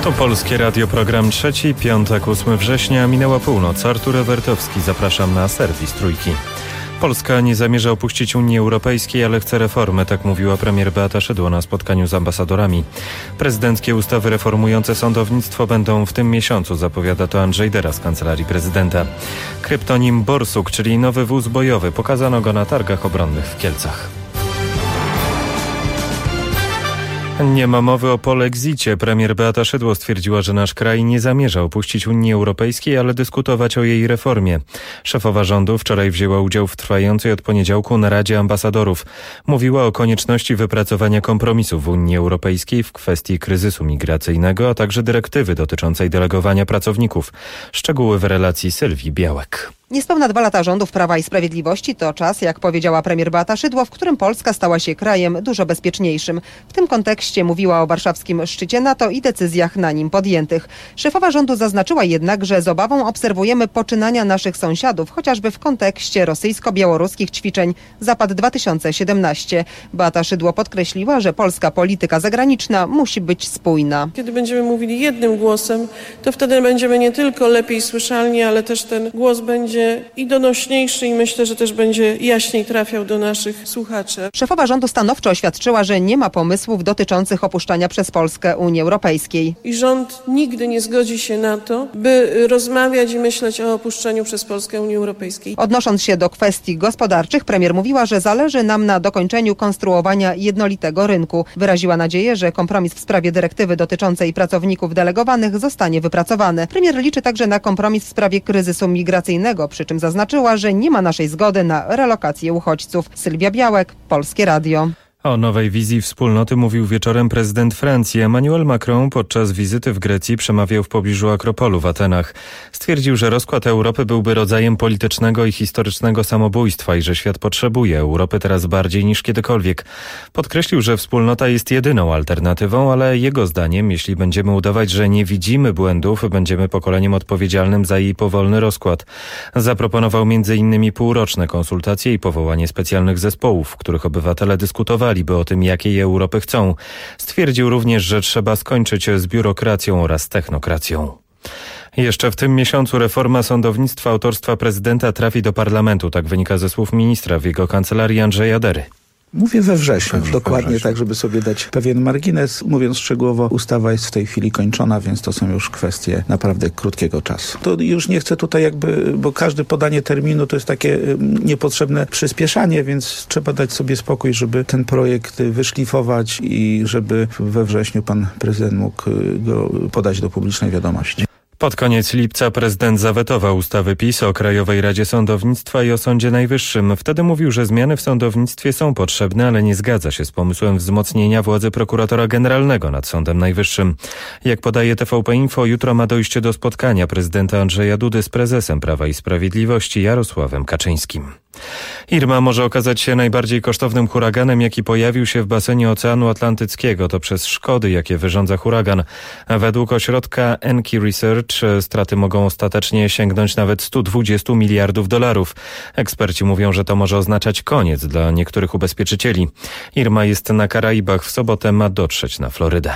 To Polskie Radio, program trzeci, piątek, 8 września, minęła północ. Artur Ewertowski, zapraszam na serwis Trójki. Polska nie zamierza opuścić Unii Europejskiej, ale chce reformy, tak mówiła premier Beata Szydło na spotkaniu z ambasadorami. Prezydenckie ustawy reformujące sądownictwo będą w tym miesiącu, zapowiada to Andrzej Dera z Kancelarii Prezydenta. Kryptonim Borsuk, czyli nowy wóz bojowy, pokazano go na targach obronnych w Kielcach. Nie ma mowy o polexicie. Premier Beata Szydło stwierdziła, że nasz kraj nie zamierza opuścić Unii Europejskiej, ale dyskutować o jej reformie. Szefowa rządu wczoraj wzięła udział w trwającej od poniedziałku naradzie ambasadorów. Mówiła o konieczności wypracowania kompromisu w Unii Europejskiej w kwestii kryzysu migracyjnego, a także dyrektywy dotyczącej delegowania pracowników. Szczegóły w relacji Sylwii Białek. Niespełna 2 lata rządów Prawa i Sprawiedliwości to czas, jak powiedziała premier Beata Szydło, w którym Polska stała się krajem dużo bezpieczniejszym. W tym kontekście mówiła o warszawskim szczycie NATO i decyzjach na nim podjętych. Szefowa rządu zaznaczyła jednak, że z obawą obserwujemy poczynania naszych sąsiadów, chociażby w kontekście rosyjsko-białoruskich ćwiczeń Zapad 2017. Beata Szydło podkreśliła, że polska polityka zagraniczna musi być spójna. Kiedy będziemy mówili jednym głosem, to wtedy będziemy nie tylko lepiej słyszalni, ale też ten głos będzie i donośniejszy i myślę, że też będzie jaśniej trafiał do naszych słuchaczy. Szefowa rządu stanowczo oświadczyła, że nie ma pomysłów dotyczących opuszczania przez Polskę Unii Europejskiej. I rząd nigdy nie zgodzi się na to, by rozmawiać i myśleć o opuszczeniu przez Polskę Unii Europejskiej. Odnosząc się do kwestii gospodarczych, premier mówiła, że zależy nam na dokończeniu konstruowania jednolitego rynku. Wyraziła nadzieję, że kompromis w sprawie dyrektywy dotyczącej pracowników delegowanych zostanie wypracowany. Premier liczy także na kompromis w sprawie kryzysu migracyjnego, przy czym zaznaczyła, że nie ma naszej zgody na relokację uchodźców. Sylwia Białek, Polskie Radio. O nowej wizji wspólnoty mówił wieczorem prezydent Francji. Emmanuel Macron podczas wizyty w Grecji przemawiał w pobliżu Akropolu w Atenach. Stwierdził, że rozkład Europy byłby rodzajem politycznego i historycznego samobójstwa i że świat potrzebuje Europy teraz bardziej niż kiedykolwiek. Podkreślił, że wspólnota jest jedyną alternatywą, ale jego zdaniem, jeśli będziemy udawać, że nie widzimy błędów, będziemy pokoleniem odpowiedzialnym za jej powolny rozkład. Zaproponował m.in. półroczne konsultacje i powołanie specjalnych zespołów, w których obywatele dyskutowali o tym, jakiej Europy chcą. Stwierdził również, że trzeba skończyć z biurokracją oraz technokracją. Jeszcze w tym miesiącu reforma sądownictwa autorstwa prezydenta trafi do parlamentu. Tak wynika ze słów ministra w jego kancelarii Andrzeja Dery. Mówię we wrześniu, dokładnie tak, żeby sobie dać pewien margines. Mówiąc szczegółowo, ustawa jest w tej chwili kończona, więc to są już kwestie naprawdę krótkiego czasu. To już nie chcę tutaj bo każde podanie terminu to jest takie niepotrzebne przyspieszanie, więc trzeba dać sobie spokój, żeby ten projekt wyszlifować i żeby we wrześniu pan prezydent mógł go podać do publicznej wiadomości. Pod koniec lipca prezydent zawetował ustawy PiS o Krajowej Radzie Sądownictwa i o Sądzie Najwyższym. Wtedy mówił, że zmiany w sądownictwie są potrzebne, ale nie zgadza się z pomysłem wzmocnienia władzy prokuratora generalnego nad Sądem Najwyższym. Jak podaje TVP Info, jutro ma dojść do spotkania prezydenta Andrzeja Dudy z prezesem Prawa i Sprawiedliwości Jarosławem Kaczyńskim. Irma może okazać się najbardziej kosztownym huraganem, jaki pojawił się w basenie Oceanu Atlantyckiego. To przez szkody, jakie wyrządza huragan. Według ośrodka Enki Research straty mogą ostatecznie sięgnąć nawet $120 miliardów. Eksperci mówią, że to może oznaczać koniec dla niektórych ubezpieczycieli. Irma jest na Karaibach, w sobotę ma dotrzeć na Florydę.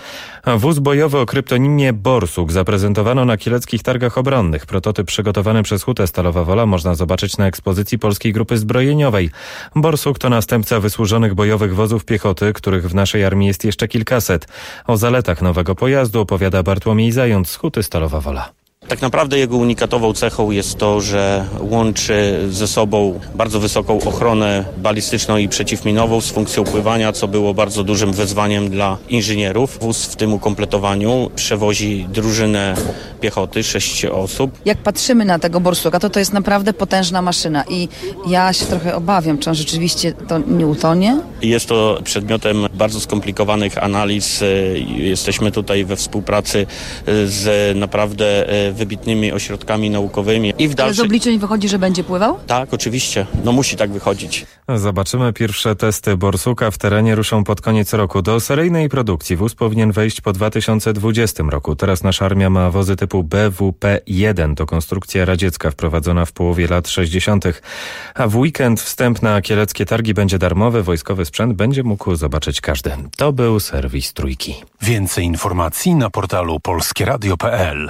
Wóz bojowy o kryptonimie Borsuk zaprezentowano na kieleckich targach obronnych. Prototyp przygotowany przez Hutę Stalowa Wola można zobaczyć na ekspozycji Polskiej Grupy Zbrojeniowej. Borsuk to następca wysłużonych bojowych wozów piechoty, których w naszej armii jest jeszcze kilkaset. O zaletach nowego pojazdu opowiada Bartłomiej Zając z Huty Stalowa Wola. Tak naprawdę jego unikatową cechą jest to, że łączy ze sobą bardzo wysoką ochronę balistyczną i przeciwminową z funkcją pływania, co było bardzo dużym wyzwaniem dla inżynierów. Wóz w tym ukompletowaniu przewozi drużynę piechoty, 6 osób. Jak patrzymy na tego Borsuka, to jest naprawdę potężna maszyna i ja się trochę obawiam, czy on rzeczywiście to nie utonie. Jest to przedmiotem bardzo skomplikowanych analiz. Jesteśmy tutaj we współpracy z naprawdę wybitnymi ośrodkami naukowymi. I w Ale z dalszym... obliczeń wychodzi, że będzie pływał? Tak, oczywiście. No musi tak wychodzić. Zobaczymy. Pierwsze testy borsuka w terenie ruszą pod koniec roku. Do seryjnej produkcji wóz powinien wejść po 2020 roku. Teraz nasza armia ma wozy typu BWP-1. To konstrukcja radziecka wprowadzona w połowie lat 60. A w weekend wstęp na kieleckie targi będzie darmowy. Wojskowy sprzęt będzie mógł zobaczyć każdy. To był serwis Trójki. Więcej informacji na portalu polskieradio.pl.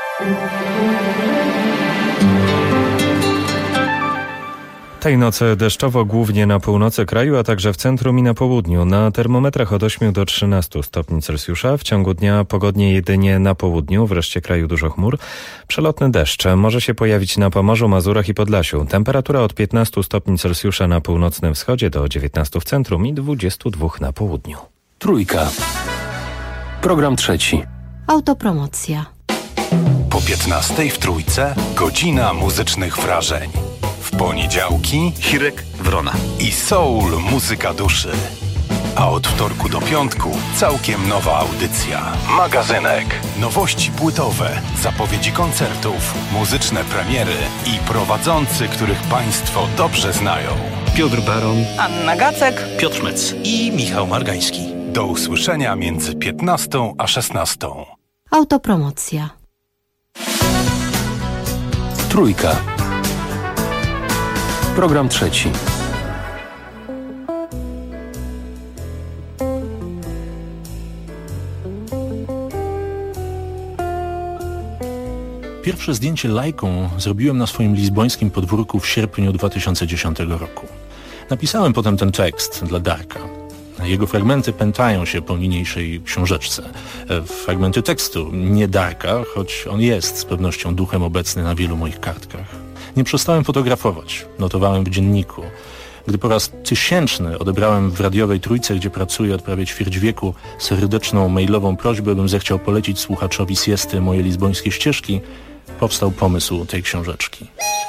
Tej nocy deszczowo głównie na północy kraju, a także w centrum i na południu. Na termometrach od 8 do 13 stopni Celsjusza. W ciągu dnia pogodnie jedynie na południu, w reszcie kraju dużo chmur. Przelotny deszcz może się pojawić na Pomorzu, Mazurach i Podlasiu. Temperatura od 15 stopni Celsjusza na północnym wschodzie do 19 w centrum i 22 na południu. Trójka. Program trzeci. Autopromocja. Po 15 w Trójce godzina muzycznych wrażeń. W poniedziałki Hirek Wrona i soul muzyka duszy. A od wtorku do piątku całkiem nowa audycja. Magazynek. Nowości płytowe, zapowiedzi koncertów, muzyczne premiery i prowadzący, których Państwo dobrze znają. Piotr Baron, Anna Gacek, Piotr Mec i Michał Margański. Do usłyszenia między 15 a 16. Autopromocja. Trójka. Program trzeci. Pierwsze zdjęcie lajką zrobiłem na swoim lizbońskim podwórku w sierpniu 2010 roku. Napisałem potem ten tekst dla Darka. Jego fragmenty pętają się po niniejszej książeczce. Fragmenty tekstu, nie Darka, choć on jest z pewnością duchem obecny na wielu moich kartkach. Nie przestałem fotografować, notowałem w dzienniku. Gdy po raz 1000 odebrałem w radiowej Trójce, gdzie pracuję od prawie ćwierć wieku, serdeczną mailową prośbę, bym zechciał polecić słuchaczowi siesty moje lizbońskie ścieżki, powstał pomysł tej książeczki.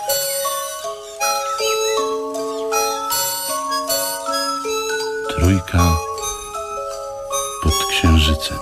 Trójka pod księżycem.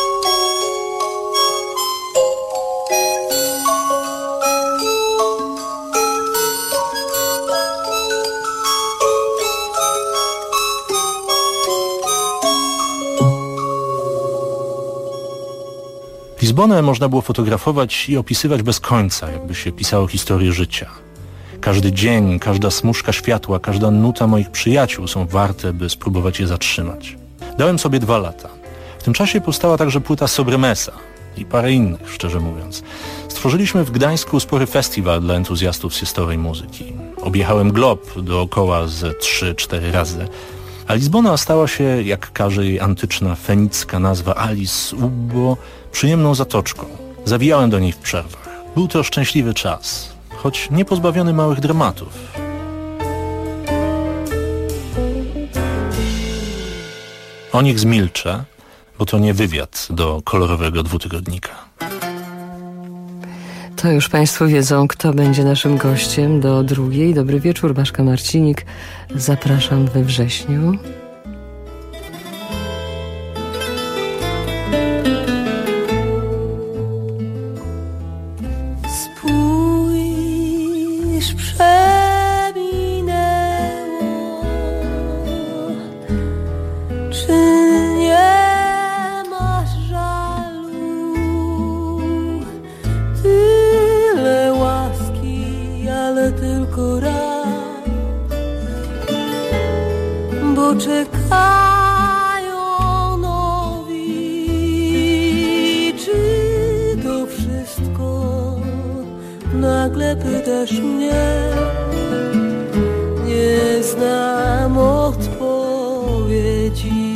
Lizbonę można było fotografować i opisywać bez końca, jakby się pisało historię życia. Każdy dzień, każda smuszka światła, każda nuta moich przyjaciół są warte, by spróbować je zatrzymać. Dałem sobie 2 lata. W tym czasie powstała także płyta Sobremesa i parę innych, szczerze mówiąc. Stworzyliśmy w Gdańsku spory festiwal dla entuzjastów siestowej muzyki. Objechałem glob dookoła ze 3-4 razy. A Lizbona stała się, jak każe jej antyczna fenicka nazwa Alis Ubbo, przyjemną zatoczką. Zawijałem do niej w przerwach. Był to szczęśliwy czas, choć nie pozbawiony małych dramatów. O nich zmilczę, bo to nie wywiad do kolorowego dwutygodnika. To już Państwo wiedzą, kto będzie naszym gościem do drugiej. Dobry wieczór, Baszka Marcinik. Zapraszam we wrześniu. Spójrz, przeminęło, czy nie masz żalu? Tyle łaski, ale tylko raz, bo czekają nowi. Czy to wszystko? Nagle pytasz mnie, nie znam odpowiedzi.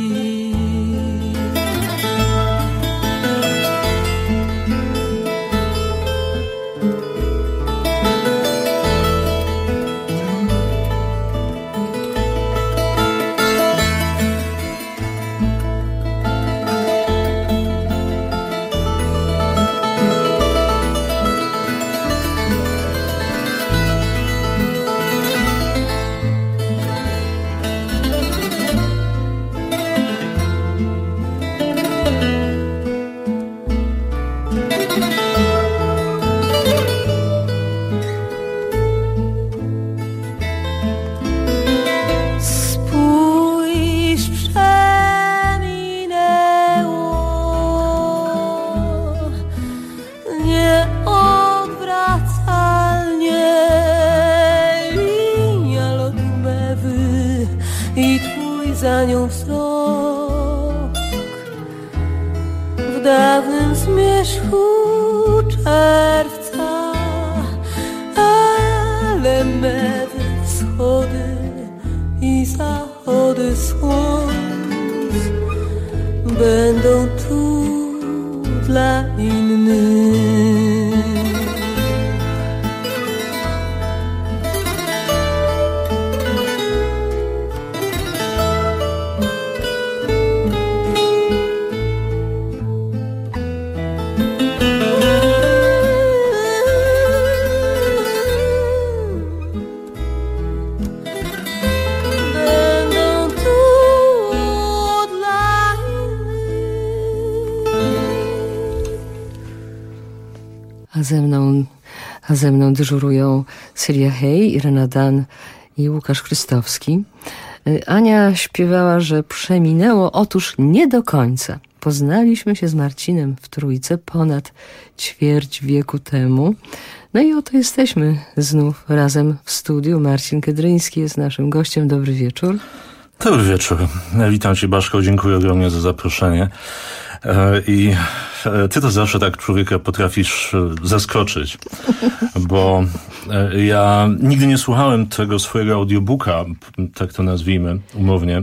dawnym zmierzchu czerwca, ale me wschody i zachody słońc będą tu dla innych. A ze mną dyżurują Celia Hay, Irena Dan i Łukasz Krystowski. Ania śpiewała, że przeminęło. Otóż nie do końca. Poznaliśmy się z Marcinem w trójce ponad ćwierć wieku temu. No i oto jesteśmy znów razem w studiu. Marcin Kedryński jest naszym gościem. Dobry wieczór. Dobry wieczór. Witam Cię, Baszko. Dziękuję ogromnie za zaproszenie. I ty to zawsze tak człowieka potrafisz zaskoczyć, bo ja nigdy nie słuchałem tego swojego audiobooka, tak to nazwijmy umownie,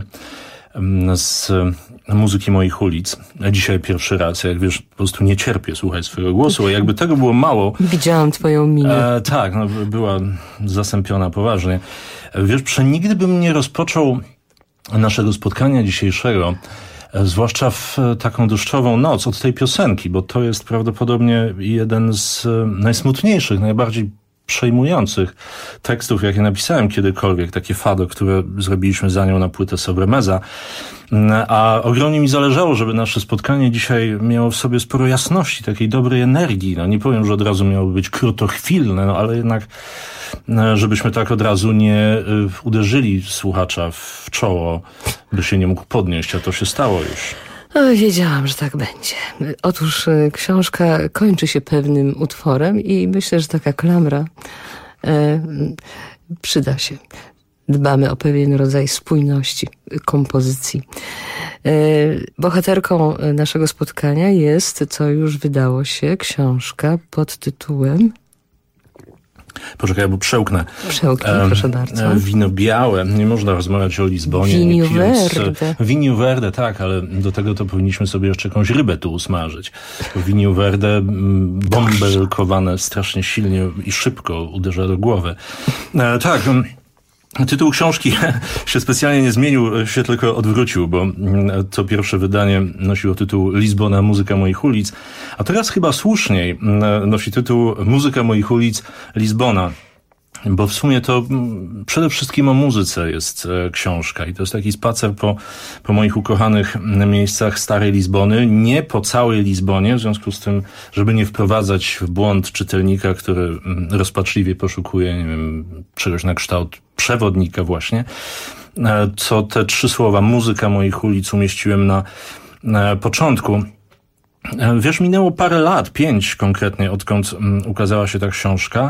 z muzyki moich ulic. Dzisiaj pierwszy raz, jak wiesz, po prostu nie cierpię słuchać swojego głosu, a jakby tego było mało... Widziałam twoją minę. Tak, no, była zasępiona poważnie. Wiesz, przenigdy bym nie rozpoczął naszego spotkania dzisiejszego, zwłaszcza w taką deszczową noc, od tej piosenki, bo to jest prawdopodobnie jeden z najsmutniejszych, najbardziej przejmujących tekstów, jakie napisałem kiedykolwiek, takie fado, które zrobiliśmy za nią na płytę Sobremesa. A ogromnie mi zależało, żeby nasze spotkanie dzisiaj miało w sobie sporo jasności, takiej dobrej energii. No nie powiem, że od razu miało być krótochwilne, no ale jednak żebyśmy tak od razu nie uderzyli słuchacza w czoło, by się nie mógł podnieść, a to się stało już. No, wiedziałam, że tak będzie. Otóż książka kończy się pewnym utworem i myślę, że taka klamra przyda się. Dbamy o pewien rodzaj spójności kompozycji. Bohaterką naszego spotkania jest, co już wydało się, książka pod tytułem... Poczekaj, bo przełknę. Przełknij, proszę bardzo. Wino białe. Nie można rozmawiać o Lizbonie. Vinho Verde. Vinho Verde, tak, ale do tego to powinniśmy sobie jeszcze jakąś rybę tu usmażyć. Vinho Verde bąbelkowane strasznie silnie i szybko uderza do głowy. Tak, tytuł książki się specjalnie nie zmienił, się tylko odwrócił, bo to pierwsze wydanie nosiło tytuł Lizbona, muzyka moich ulic, a teraz chyba słuszniej nosi tytuł Muzyka moich ulic, Lizbona. Bo w sumie to przede wszystkim o muzyce jest książka i to jest taki spacer po moich ukochanych miejscach starej Lizbony, nie po całej Lizbonie, w związku z tym, żeby nie wprowadzać w błąd czytelnika, który rozpaczliwie poszukuje, nie wiem, czegoś na kształt przewodnika właśnie, co te 3 słowa muzyka moich ulic umieściłem na początku. Wiesz, minęło parę lat, 5 konkretnie, odkąd ukazała się ta książka.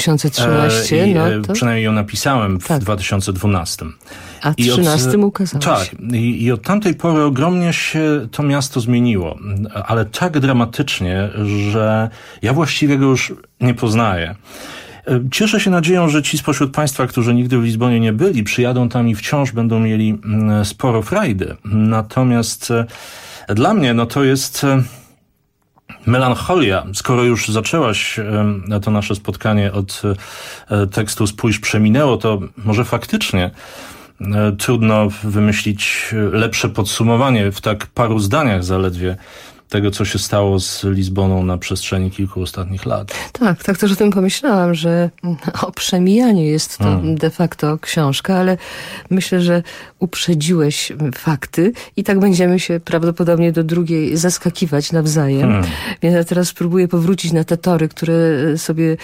2013, no to... Przynajmniej ją napisałem w 2012. A w 2013 ukazała tak, się. I od tamtej pory ogromnie się to miasto zmieniło, ale tak dramatycznie, że ja właściwie go już nie poznaję. Cieszę się nadzieją, że ci spośród Państwa, którzy nigdy w Lizbonie nie byli, przyjadą tam i wciąż będą mieli sporo frajdy. Natomiast dla mnie no to jest melancholia. Skoro już zaczęłaś to nasze spotkanie od tekstu Spójrz, przeminęło, to może faktycznie trudno wymyślić lepsze podsumowanie w tak paru zdaniach zaledwie tego, co się stało z Lizboną na przestrzeni kilku ostatnich lat. Tak, tak też o tym pomyślałam, że o przemijaniu jest to de facto książka, ale myślę, że uprzedziłeś fakty i tak będziemy się prawdopodobnie do drugiej zaskakiwać nawzajem. Więc ja teraz spróbuję powrócić na te tory, które sobie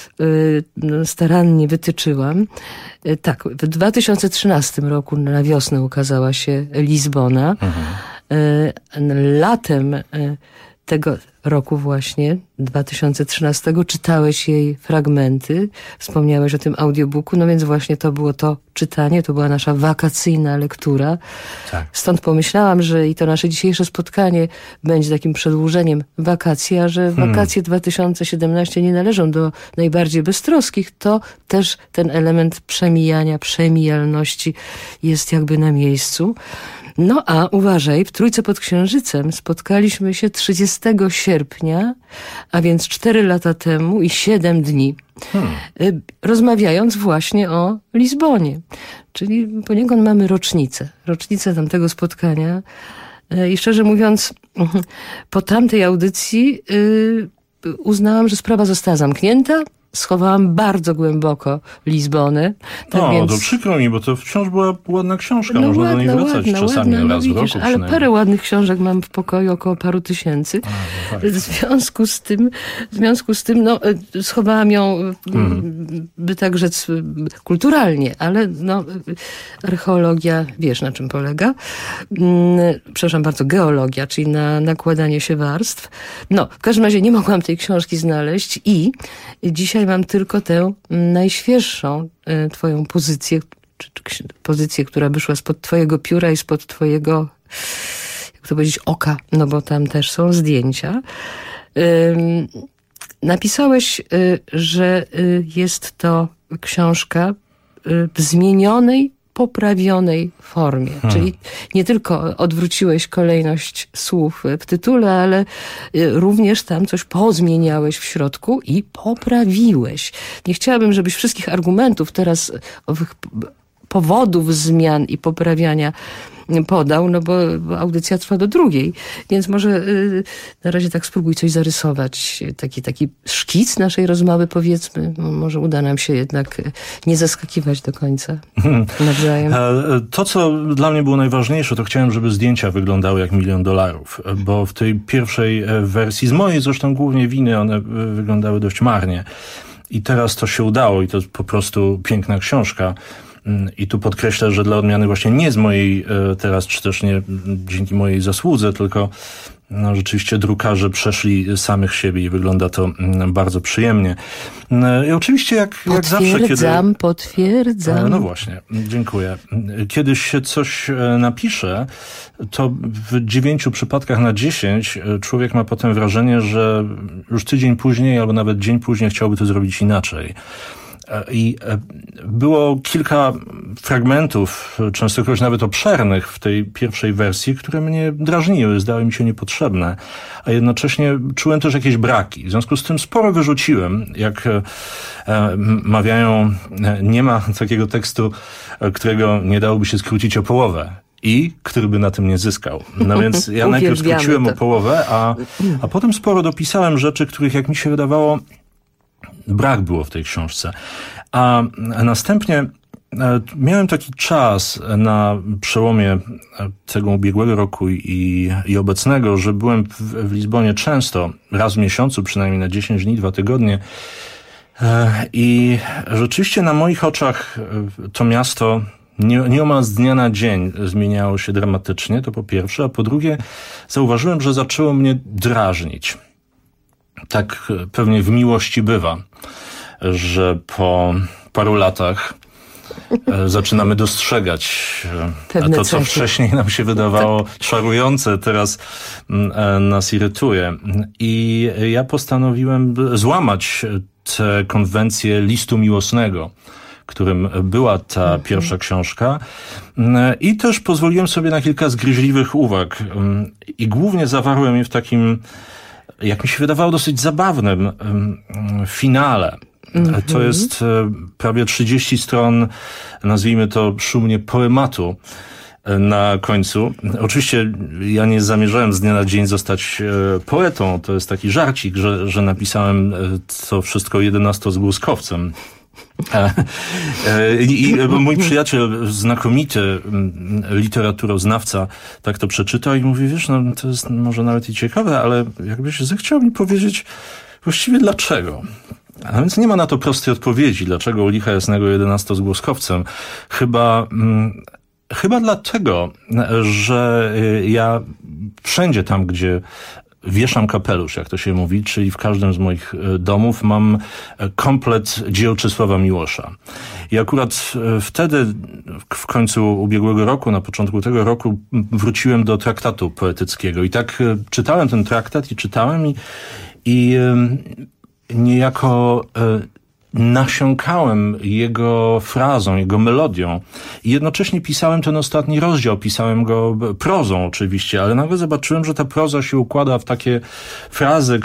starannie wytyczyłam. Tak, w 2013 roku na wiosnę ukazała się Lizbona. Latem tego roku właśnie, 2013, czytałeś jej fragmenty, wspomniałeś o tym audiobooku, no więc właśnie to było to czytanie, to była nasza wakacyjna lektura. Tak. Stąd pomyślałam, że i to nasze dzisiejsze spotkanie będzie takim przedłużeniem wakacji, a że wakacje 2017 nie należą do najbardziej beztroskich, to też ten element przemijania, przemijalności jest jakby na miejscu. No a uważaj, w Trójce pod Księżycem spotkaliśmy się 30 sierpnia, a więc 4 lata temu i 7 dni, rozmawiając właśnie o Lizbonie. Czyli poniekąd mamy rocznicę tamtego spotkania. I szczerze mówiąc, po tamtej audycji uznałam, że sprawa została zamknięta. Schowałam bardzo głęboko Lizbonę. Tak więc... to przykro mi, bo to wciąż była ładna książka. Można do niej wracać czasami raz w roku. Ale parę ładnych książek mam w pokoju, około paru tysięcy. W związku z tym no, schowałam ją, by tak rzec, kulturalnie, ale no, archeologia, wiesz na czym polega. Przepraszam bardzo, geologia, czyli na nakładanie się warstw. No, w każdym razie nie mogłam tej książki znaleźć i dzisiaj mam tylko tę najświeższą twoją pozycję, pozycję, która wyszła spod twojego pióra i spod twojego, jak to powiedzieć, oka, no bo tam też są zdjęcia. Napisałeś, że jest to książka w zmienionej, poprawionej formie. Czyli nie tylko odwróciłeś kolejność słów w tytule, ale również tam coś pozmieniałeś w środku i poprawiłeś. Nie chciałabym, żebyś wszystkich argumentów teraz, owych powodów zmian i poprawiania podał, no bo audycja trwa do 2:00, więc może na razie tak spróbuj coś zarysować, taki szkic naszej rozmowy, powiedzmy. Może uda nam się jednak nie zaskakiwać do końca nawzajem. To, co dla mnie było najważniejsze, to chciałem, żeby zdjęcia wyglądały jak $1 000 000, bo w tej pierwszej wersji, z mojej zresztą głównie winy, one wyglądały dość marnie. I teraz to się udało i to jest po prostu piękna książka. I tu podkreślę, że dla odmiany właśnie nie z mojej teraz, czy też nie dzięki mojej zasłudze, tylko no, rzeczywiście drukarze przeszli samych siebie i wygląda to bardzo przyjemnie. I oczywiście jak zawsze, kiedy... Potwierdzam. No właśnie, dziękuję. Kiedy się coś napisze, to w 9 przypadkach na 10 człowiek ma potem wrażenie, że już tydzień później albo nawet dzień później chciałby to zrobić inaczej. I było kilka fragmentów, częstokroć nawet obszernych w tej pierwszej wersji, które mnie drażniły, zdały mi się niepotrzebne, a jednocześnie czułem też jakieś braki. W związku z tym sporo wyrzuciłem. Jak mawiają, nie ma takiego tekstu, którego nie dałoby się skrócić o połowę. I który by na tym nie zyskał. No więc ja najpierw skróciłem o połowę, a potem sporo dopisałem rzeczy, których, jak mi się wydawało, brak było w tej książce. A następnie miałem taki czas na przełomie tego ubiegłego roku i obecnego, że byłem w Lizbonie często, raz w miesiącu, przynajmniej na 10 dni, 2 tygodnie. I rzeczywiście na moich oczach to miasto nieomal z dnia na dzień zmieniało się dramatycznie, to po pierwsze, a po drugie zauważyłem, że zaczęło mnie drażnić. Tak pewnie w miłości bywa, że po paru latach zaczynamy dostrzegać to, co wcześniej nam się wydawało czarujące, teraz nas irytuje. I ja postanowiłem złamać tę konwencję listu miłosnego, którym była ta pierwsza książka, i też pozwoliłem sobie na kilka zgryźliwych uwag. I głównie zawarłem je w takim, jak mi się wydawało, dosyć zabawnym finale. To jest prawie 30 stron, nazwijmy to szumnie, poematu na końcu. Oczywiście ja nie zamierzałem z dnia na dzień zostać poetą. To jest taki żarcik, że napisałem to wszystko 11-zgłoskowcem. I mój przyjaciel, znakomity literaturoznawca, tak to przeczytał i mówi, wiesz, no to jest może nawet i ciekawe, ale jakbyś zechciał mi powiedzieć właściwie dlaczego. A więc nie ma na to prostej odpowiedzi, dlaczego u licha jasnego 11-zgłoskowcem. Chyba dlatego, że ja wszędzie tam, gdzie wieszam kapelusz, jak to się mówi, czyli w każdym z moich domów mam komplet dzieł Czesława Miłosza. I akurat wtedy, w końcu ubiegłego roku, na początku tego roku, wróciłem do traktatu poetyckiego. I tak czytałem ten traktat i niejako nasiąkałem jego frazą, jego melodią i jednocześnie pisałem ten ostatni rozdział, pisałem go prozą oczywiście, ale nagle zobaczyłem, że ta proza się układa w takie frazy,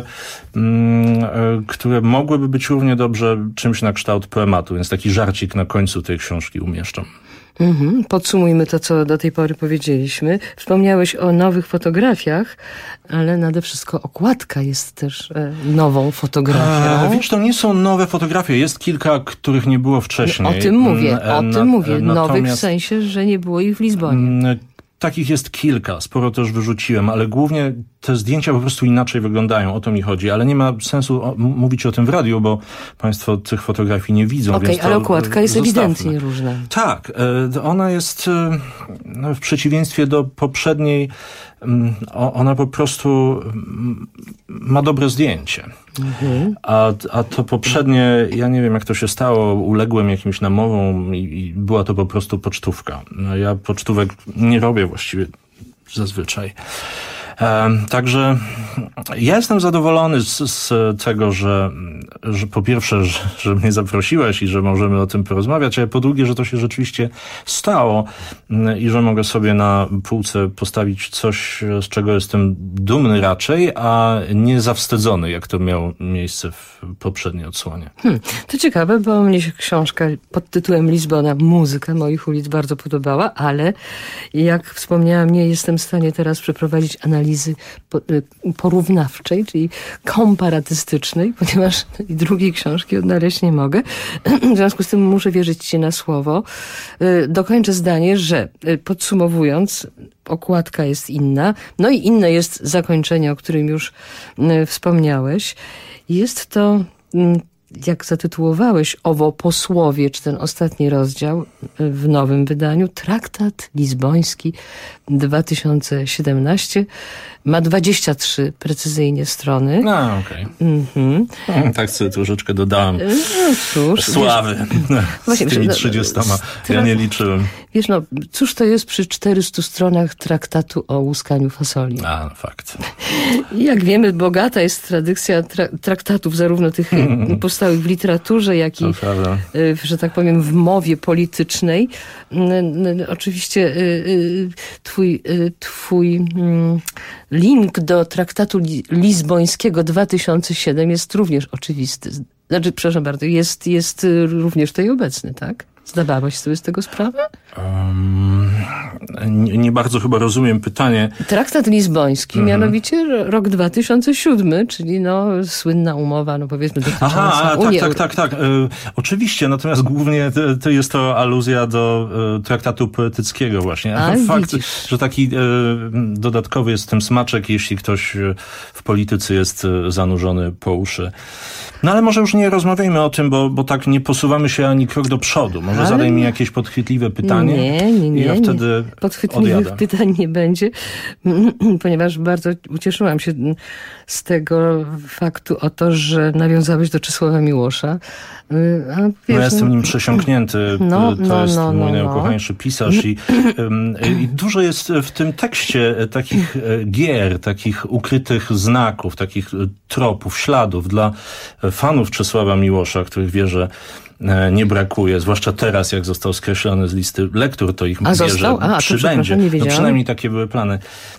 które mogłyby być równie dobrze czymś na kształt poematu, więc taki żarcik na końcu tej książki umieszczam. Podsumujmy to, co do tej pory powiedzieliśmy. Wspomniałeś o nowych fotografiach, ale nade wszystko okładka jest też nową fotografią. Wiesz, to nie są nowe fotografie. Jest kilka, których nie było wcześniej. O tym mówię. Nowych w sensie, że nie było ich w Lizbonie. Takich jest kilka, sporo też wyrzuciłem, ale głównie te zdjęcia po prostu inaczej wyglądają, o to mi chodzi, ale nie ma sensu mówić o tym w radiu, bo państwo tych fotografii nie widzą. Okej, ale okładka jest ewidentnie różna. Tak, ona jest w przeciwieństwie do poprzedniej, ona po prostu ma dobre zdjęcie. A to poprzednie, ja nie wiem jak to się stało, uległem jakimś namowom i była to po prostu pocztówka. Ja pocztówek nie robię właściwie zazwyczaj. Także ja jestem zadowolony z tego, że po pierwsze, że mnie zaprosiłeś i że możemy o tym porozmawiać, a po drugie, że to się rzeczywiście stało i że mogę sobie na półce postawić coś, z czego jestem dumny raczej, a nie zawstydzony, jak to miało miejsce w poprzedniej odsłonie. To ciekawe, bo mnie się książka pod tytułem Lizbona, muzyka moich ulic bardzo podobała, ale jak wspomniałam, nie jestem w stanie teraz przeprowadzić analizy porównawczej, czyli komparatystycznej, ponieważ drugiej książki odnaleźć nie mogę. W związku z tym muszę wierzyć ci na słowo. Dokończę zdanie, że podsumowując, okładka jest inna, no i inne jest zakończenie, o którym już wspomniałeś. Jest to, jak zatytułowałeś owo posłowie, czy ten ostatni rozdział w nowym wydaniu, Traktat Lizboński 2017. Ma 23 precyzyjnie strony. Okej. Tak sobie troszeczkę dodałem. Cóż, sławy. Właśnie, z tymi 30. Ja nie liczyłem. Wiesz, cóż to jest przy 400 stronach traktatu o łuskaniu fasoli? Fakt. Jak wiemy, bogata jest tradycja traktatów, zarówno tych powstałych w literaturze, jak i, że tak powiem, w mowie politycznej. Oczywiście twój link do traktatu lizbońskiego 2007 jest również oczywisty. Znaczy, przepraszam bardzo, jest również tutaj obecny, tak? Zdawałeś sobie z tego sprawę? Nie bardzo chyba rozumiem pytanie. Traktat lizboński, mianowicie rok 2007, czyli słynna umowa, powiedzmy dotycząca Unii tak. Oczywiście, natomiast głównie to jest to aluzja do traktatu poetyckiego właśnie. Fakt, że taki dodatkowy jest w tym smaczek, jeśli ktoś w polityce jest zanurzony po uszy. No ale może już nie rozmawiajmy o tym, bo tak nie posuwamy się ani krok do przodu. Może zadaj mi jakieś podchwytliwe pytanie. Nie. I ja wtedy podchwytliwych pytań nie będzie, ponieważ bardzo ucieszyłam się z tego faktu że nawiązałeś do Czesława Miłosza. Ja jestem nim przesiąknięty. To jest mój najukochańszy pisarz i dużo jest w tym tekście takich gier, takich ukrytych znaków, takich tropów, śladów dla fanów Czesława Miłosza, których wierzę nie brakuje, zwłaszcza teraz, jak został skreślony z listy lektur, to ich przybędzie. Przynajmniej takie były plany.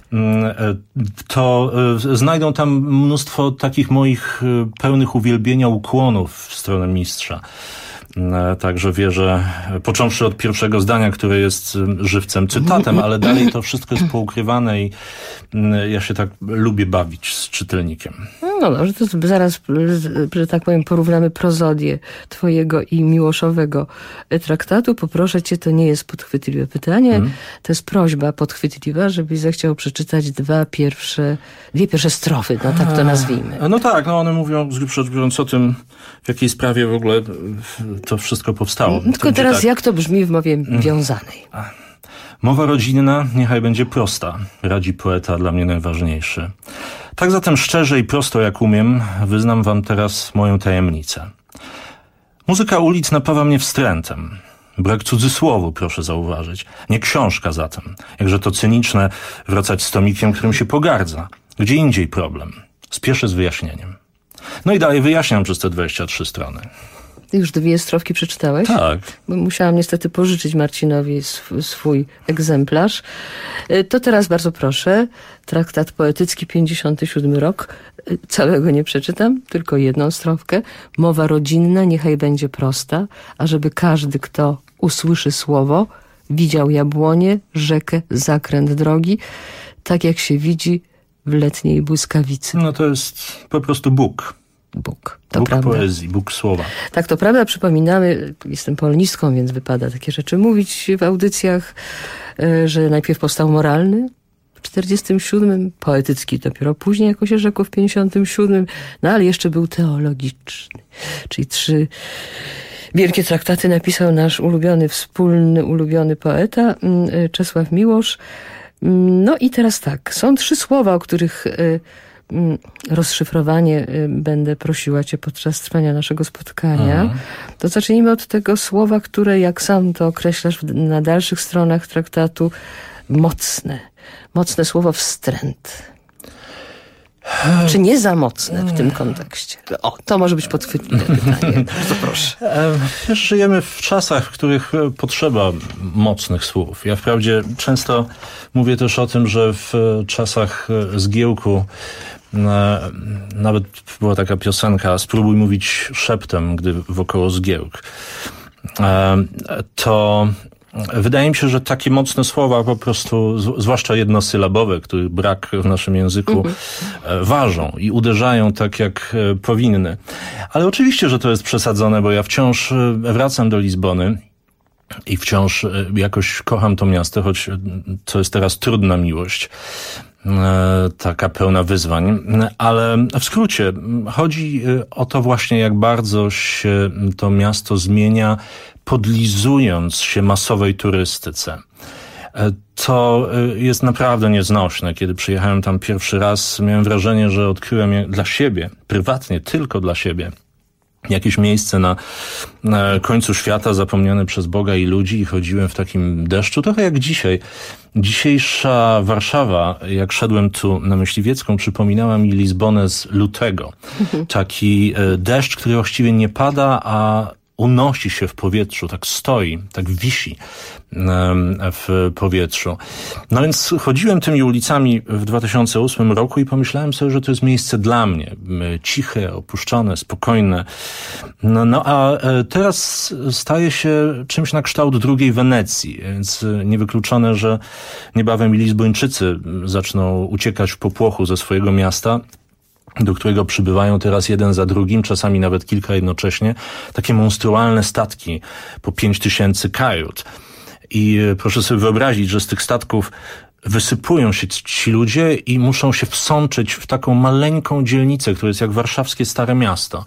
To znajdą tam mnóstwo takich moich pełnych uwielbienia ukłonów w stronę mistrza. Także wierzę, począwszy od pierwszego zdania, które jest żywcem cytatem, ale dalej to wszystko jest poukrywane i ja się tak lubię bawić z czytelnikiem. No dobrze, to zaraz, że tak powiem, porównamy prozodię twojego i Miłoszowego traktatu. Poproszę cię, to nie jest podchwytliwe pytanie, to jest prośba podchwytliwa, żebyś zechciał przeczytać dwie pierwsze strofy, tak to nazwijmy. One mówią, rzecz biorąc, o tym, w jakiej sprawie w ogóle to wszystko powstało. Tylko teraz jak to brzmi w mowie wiązanej? Mowa rodzinna niechaj będzie prosta, radzi poeta, dla mnie najważniejszy. Tak zatem szczerze i prosto jak umiem, wyznam wam teraz moją tajemnicę. Muzyka ulic napawa mnie wstrętem. Brak cudzysłowu, proszę zauważyć. Nie książka zatem. Jakże to cyniczne wracać z tomikiem, którym się pogardza. Gdzie indziej problem. Spieszę z wyjaśnieniem. No i dalej wyjaśniam przez te 23 strony. Ty już 2 strofki przeczytałeś? Tak. Bo musiałam niestety pożyczyć Marcinowi swój egzemplarz. To teraz bardzo proszę. Traktat poetycki, 57 rok. Całego nie przeczytam, tylko 1 strofkę. Mowa rodzinna niechaj będzie prosta, ażeby każdy, kto usłyszy słowo, widział jabłonie, rzekę, zakręt drogi, tak jak się widzi w letniej błyskawicy. No to jest po prostu Bóg. Bóg, to Bóg prawda. poezji, Bóg słowa. Tak, to prawda. Przypominamy, jestem polonistką, więc wypada takie rzeczy mówić w audycjach, że najpierw powstał moralny w 47, poetycki dopiero później, jako się rzekło, w 57, no ale jeszcze był teologiczny. Czyli 3 wielkie traktaty napisał nasz ulubiony poeta Czesław Miłosz. No i teraz tak, są 3 słowa, o których rozszyfrowanie będę prosiła cię podczas trwania naszego spotkania. To zacznijmy od tego słowa, które, jak sam to określasz na dalszych stronach traktatu, mocne słowo wstręt. Czy nie za mocne w tym kontekście? O, to może być podchwytliwe pytanie. Bardzo proszę. Wiesz, żyjemy w czasach, w których potrzeba mocnych słów. Ja wprawdzie często mówię też o tym, że w czasach zgiełku nawet była taka piosenka "Spróbuj mówić szeptem, gdy wokoło zgiełk". To wydaje mi się, że takie mocne słowa po prostu, zwłaszcza jednosylabowe, których brak w naszym języku, ważą i uderzają tak, jak powinny. Ale oczywiście, że to jest przesadzone, bo ja wciąż wracam do Lizbony i wciąż jakoś kocham to miasto, choć to jest teraz trudna miłość, taka pełna wyzwań, ale w skrócie chodzi o to właśnie, jak bardzo się to miasto zmienia, podlizując się masowej turystyce. To jest naprawdę nieznośne. Kiedy przyjechałem tam pierwszy raz, miałem wrażenie, że odkryłem je dla siebie, prywatnie, tylko dla siebie. Jakieś miejsce na końcu świata, zapomniane przez Boga i ludzi, i chodziłem w takim deszczu, trochę jak dzisiaj. Dzisiejsza Warszawa, jak szedłem tu na Myśliwiecką, przypominała mi Lizbonę z lutego. Taki deszcz, który właściwie nie pada, a unosi się w powietrzu, tak stoi, tak wisi w powietrzu. No więc chodziłem tymi ulicami w 2008 roku i pomyślałem sobie, że to jest miejsce dla mnie. Ciche, opuszczone, spokojne. No a teraz staje się czymś na kształt drugiej Wenecji, więc niewykluczone, że niebawem Lizbończycy zaczną uciekać w popłochu ze swojego miasta, do którego przybywają teraz jeden za drugim, czasami nawet kilka jednocześnie, takie monstrualne statki po 5000 kajut. I proszę sobie wyobrazić, że z tych statków wysypują się ci ludzie i muszą się wsączyć w taką maleńką dzielnicę, która jest jak warszawskie Stare Miasto.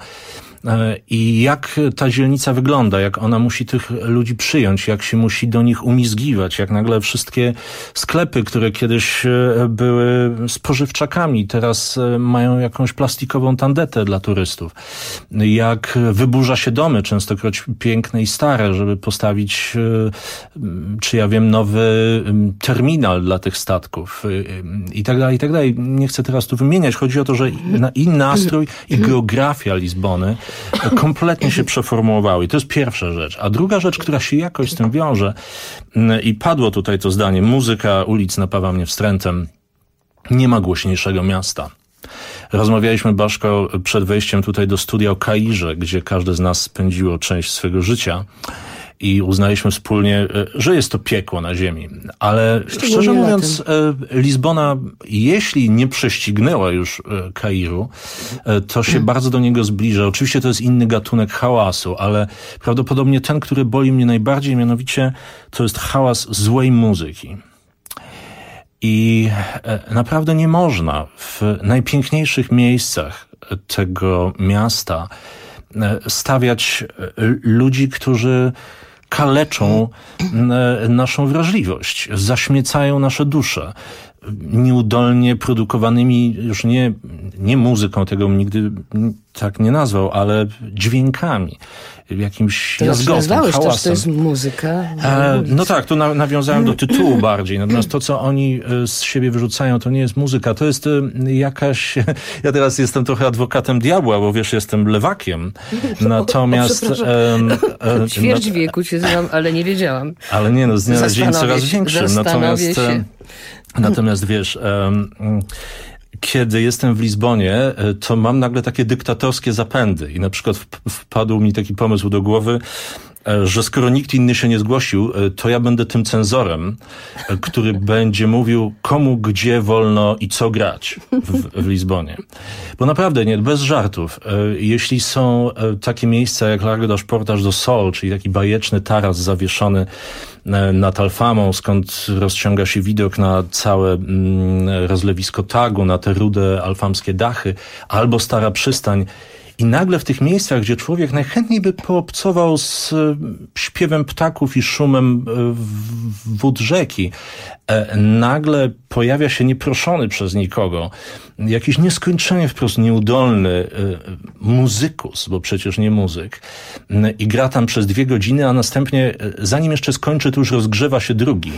I jak ta dzielnica wygląda, jak ona musi tych ludzi przyjąć, jak się musi do nich umizgiwać, jak nagle wszystkie sklepy, które kiedyś były spożywczakami, teraz mają jakąś plastikową tandetę dla turystów. Jak wyburza się domy, częstokroć piękne i stare, żeby postawić, czy ja wiem, nowy terminal dla tych statków i tak dalej, i tak dalej. Nie chcę teraz tu wymieniać. Chodzi o to, że i nastrój, i geografia Lizbony kompletnie się przeformułowały. I to jest pierwsza rzecz. A druga rzecz, która się jakoś z tym wiąże, i padło tutaj to zdanie, muzyka ulic napawa mnie wstrętem. Nie ma głośniejszego miasta. Rozmawialiśmy, Baszko, przed wejściem tutaj do studia o Kairze, gdzie każdy z nas spędziło część swego życia. I uznaliśmy wspólnie, że jest to piekło na ziemi. Ale szczerze mówiąc, Lizbona, jeśli nie prześcignęła już Kairu, to się bardzo do niego zbliża. Oczywiście to jest inny gatunek hałasu, ale prawdopodobnie ten, który boli mnie najbardziej, mianowicie to jest hałas złej muzyki. I naprawdę nie można w najpiękniejszych miejscach tego miasta stawiać ludzi, którzy kaleczą naszą wrażliwość, zaśmiecają nasze dusze nieudolnie produkowanymi, już nie muzyką, tego bym nigdy tak nie nazwał, ale dźwiękami, jakimś jazgotem, hałasem. To jest muzyka. No tak, tu nawiązałem do tytułu bardziej, natomiast to, co oni z siebie wyrzucają, to nie jest muzyka, to jest jakaś... Ja teraz jestem trochę adwokatem diabła, bo wiesz, jestem lewakiem, natomiast... Ćwierć wieku cię znam, ale nie wiedziałam. Ale nie, z dnia na dzień coraz większym. Natomiast wiesz... Kiedy jestem w Lizbonie, to mam nagle takie dyktatorskie zapędy i na przykład wpadł mi taki pomysł do głowy, że skoro nikt inny się nie zgłosił, to ja będę tym cenzorem, który będzie mówił, komu, gdzie wolno i co grać w Lizbonie. Bo naprawdę, nie, bez żartów, jeśli są takie miejsca jak Largo das Portas do Sol, czyli taki bajeczny taras zawieszony nad Alfamą, skąd rozciąga się widok na całe rozlewisko Tagu, na te rude alfamskie dachy, albo Stara Przystań. I nagle w tych miejscach, gdzie człowiek najchętniej by poobcował z śpiewem ptaków i szumem wód rzeki, nagle pojawia się nieproszony przez nikogo jakiś nieskończenie wprost nieudolny muzykus, bo przecież nie muzyk, i gra tam przez 2 godziny, a następnie, zanim jeszcze skończy, to już rozgrzewa się drugi.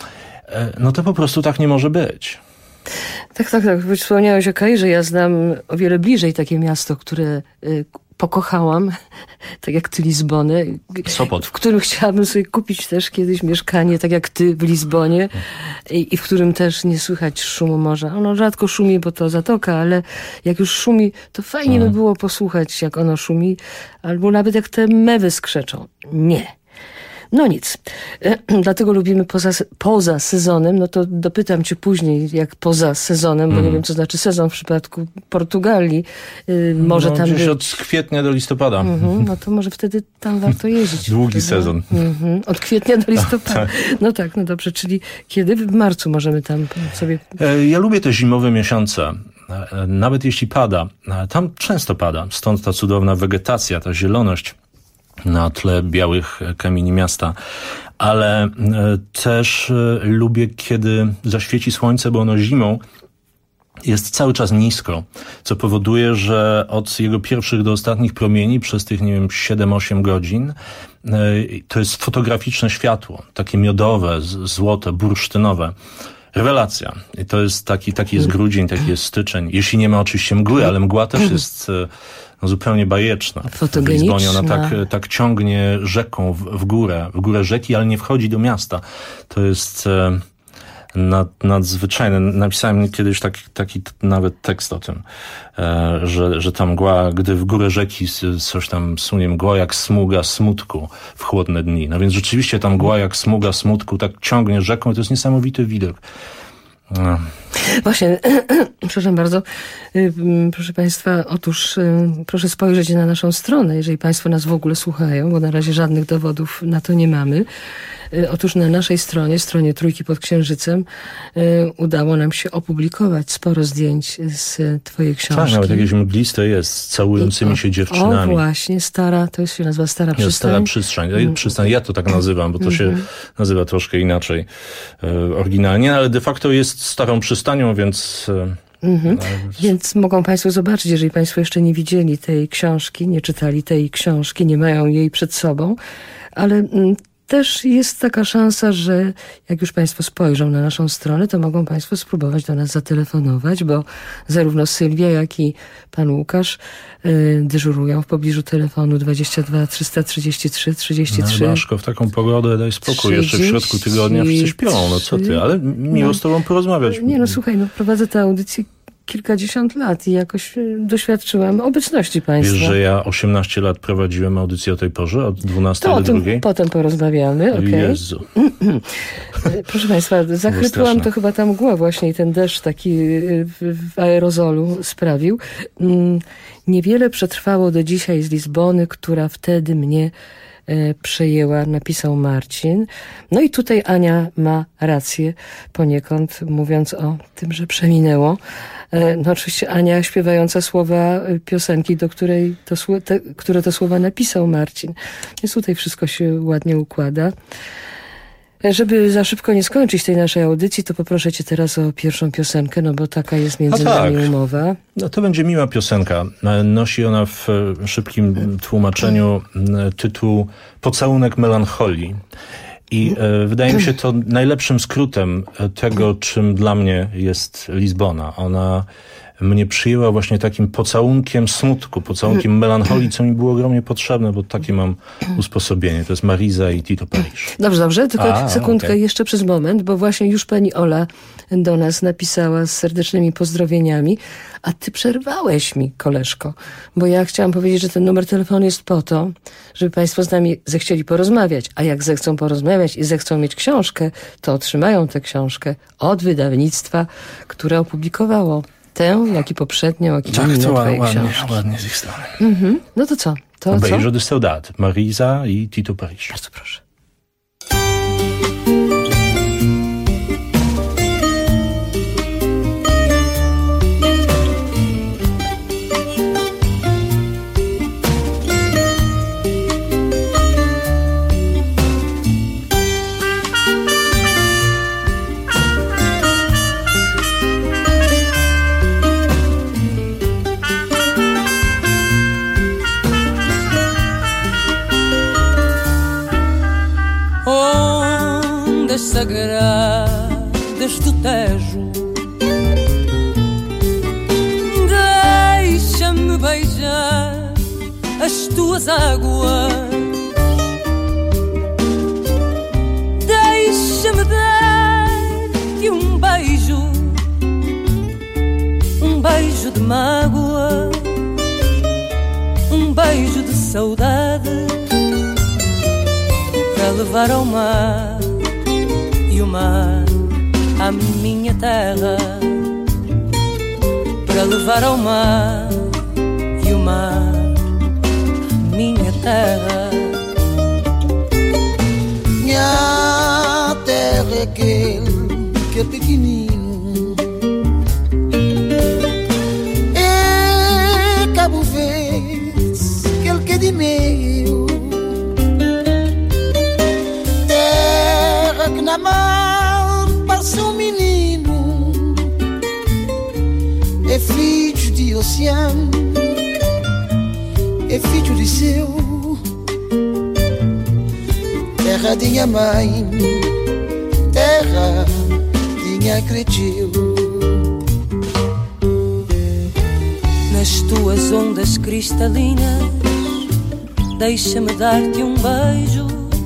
No to po prostu tak nie może być. Tak. Wspomniałeś o Kairze. Ja znam o wiele bliżej takie miasto, które pokochałam, tak jak ty Lizbonę. Sopot. W którym chciałabym sobie kupić też kiedyś mieszkanie, tak jak ty w Lizbonie i w którym też nie słychać szumu morza. Ono rzadko szumi, bo to zatoka, ale jak już szumi, to fajnie by było posłuchać, jak ono szumi, albo nawet jak te mewy skrzeczą. Nie. No nic. Dlatego lubimy poza sezonem. No to dopytam cię później, jak poza sezonem, bo nie wiem, co znaczy sezon w przypadku Portugalii. Może tam gdzieś od kwietnia do listopada. No to może wtedy tam warto jeździć. Długi sezon. Od kwietnia do listopada. No tak, no dobrze. Czyli kiedy? W marcu możemy tam sobie... Ja lubię te zimowe miesiące. Nawet jeśli pada. Tam często pada. Stąd ta cudowna wegetacja, ta zieloność na tle białych kamieni miasta, ale też lubię, kiedy zaświeci słońce, bo ono zimą jest cały czas nisko, co powoduje, że od jego pierwszych do ostatnich promieni przez tych, 7-8 godzin to jest fotograficzne światło, takie miodowe, złote, bursztynowe. Rewelacja. I to jest taki jest grudzień, taki jest styczeń. Jeśli nie ma oczywiście mgły, ale mgła też jest zupełnie bajeczna. W Lizbonie ona tak ciągnie rzeką w górę rzeki, ale nie wchodzi do miasta. To jest nadzwyczajne. Napisałem kiedyś taki nawet tekst o tym, że ta mgła, gdy w górę rzeki coś tam sunie mgła jak smuga smutku w chłodne dni. No więc rzeczywiście ta mgła jak smuga smutku tak ciągnie rzeką i to jest niesamowity widok. Właśnie, przepraszam bardzo, proszę Państwa, otóż proszę spojrzeć na naszą stronę, jeżeli Państwo nas w ogóle słuchają, bo na razie żadnych dowodów na to nie mamy. Otóż na naszej stronie Trójki pod Księżycem, udało nam się opublikować sporo zdjęć z twojej książki. Tak, nawet jakieś mgliste jest, z całującymi się dziewczynami. O właśnie, to się nazywa Stara Przystań. Stara Przystań. Ja to tak nazywam, bo to się nazywa troszkę inaczej oryginalnie, ale de facto jest Starą Przystanią, więc... Więc mogą Państwo zobaczyć, jeżeli Państwo jeszcze nie widzieli tej książki, nie czytali tej książki, nie mają jej przed sobą, ale też jest taka szansa, że jak już Państwo spojrzą na naszą stronę, to mogą Państwo spróbować do nas zatelefonować, bo zarówno Sylwia, jak i Pan Łukasz dyżurują w pobliżu telefonu 22 333 33. No, Baszko, w taką pogodę daj spokój. Jeszcze w środku tygodnia wszyscy śpią. No co ty, ale miło z Tobą porozmawiać. Nie, no słuchaj, prowadzę tę audycję kilkadziesiąt lat i jakoś doświadczyłam obecności Państwa. Wiesz, że ja 18 lat prowadziłem audycję o tej porze, od 12 do 2? Potem porozmawiamy, okej. Jezu. Proszę Państwa, zachrypłam to chyba ta mgła właśnie i ten deszcz taki w aerozolu sprawił. Niewiele przetrwało do dzisiaj z Lizbony, która wtedy mnie przejęła, napisał Marcin. No i tutaj Ania ma rację poniekąd, mówiąc o tym, że przeminęło. No oczywiście Ania śpiewająca słowa piosenki, do której które to słowa napisał Marcin. Więc tutaj wszystko się ładnie układa. Żeby za szybko nie skończyć tej naszej audycji, to poproszę cię teraz o pierwszą piosenkę, no bo taka jest między nami umowa. No to będzie miła piosenka. Nosi ona w szybkim tłumaczeniu tytuł Pocałunek melancholii. I wydaje mi się to najlepszym skrótem tego, czym dla mnie jest Lizbona. Ona mnie przyjęła właśnie takim pocałunkiem smutku, pocałunkiem melancholii, co mi było ogromnie potrzebne, bo takie mam usposobienie. To jest Marisa i Tito Paris. Dobrze, tylko sekundkę jeszcze przez moment, bo właśnie już pani Ola do nas napisała z serdecznymi pozdrowieniami, a ty przerwałeś mi, koleżko, bo ja chciałam powiedzieć, że ten numer telefonu jest po to, żeby państwo z nami zechcieli porozmawiać, a jak zechcą porozmawiać i zechcą mieć książkę, to otrzymają tę książkę od wydawnictwa, które opublikowało tę, jak i poprzednią, jak i inne twoje książki. Ładnie z ich strony. No to co? Beijo de Saudade, Marisa i Tito Paris. Bardzo proszę. Sagradas do Tejo, deixa-me beijar as tuas águas, deixa-me dar-te beijo de mágoa, beijo de saudade, para levar ao mar. O mar à minha terra, para levar ao mar e o mar minha terra. Minha terra é aquele que é pequenino, é Cabo Verde, aquele que é de meio, terra que na mar um menino, é filho de oceano, é filho de céu, terra de minha mãe, terra de minha cresceu. Nas tuas ondas cristalinas, deixa-me dar-te um beijo,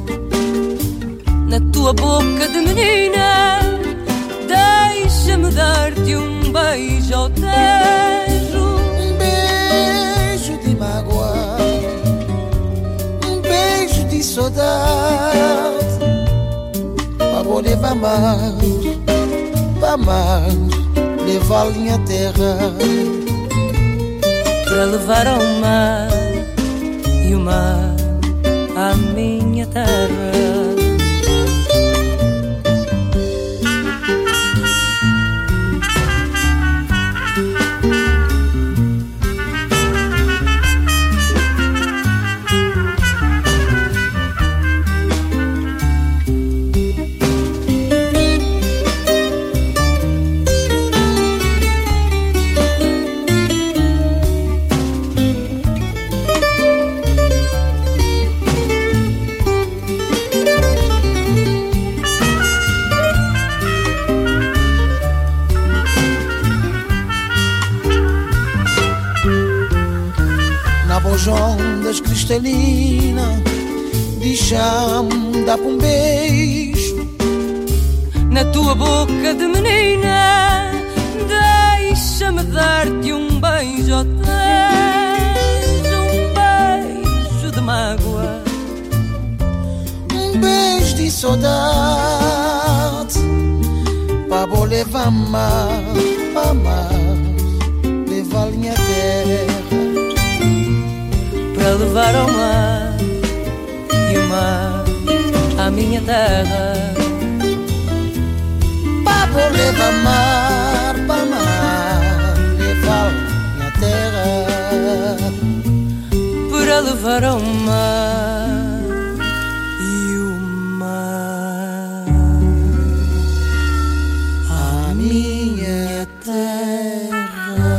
na tua boca de menina, deixa-me dar-te um beijo ao Tejo. Beijo de mágoa, beijo de saudade, para levar mar, levar a minha terra, para levar ao mar e o mar à minha terra. ondas cristalinas, deixa-me dar um beijo na tua boca de menina, deixa-me dar-te um beijo, oh, um beijo de mágoa, um beijo de saudade, para vou levar mar, levar a minha terra, para levar ao mar e o mar à minha terra, para vou levar mar, levarão mar e o mar a minha terra.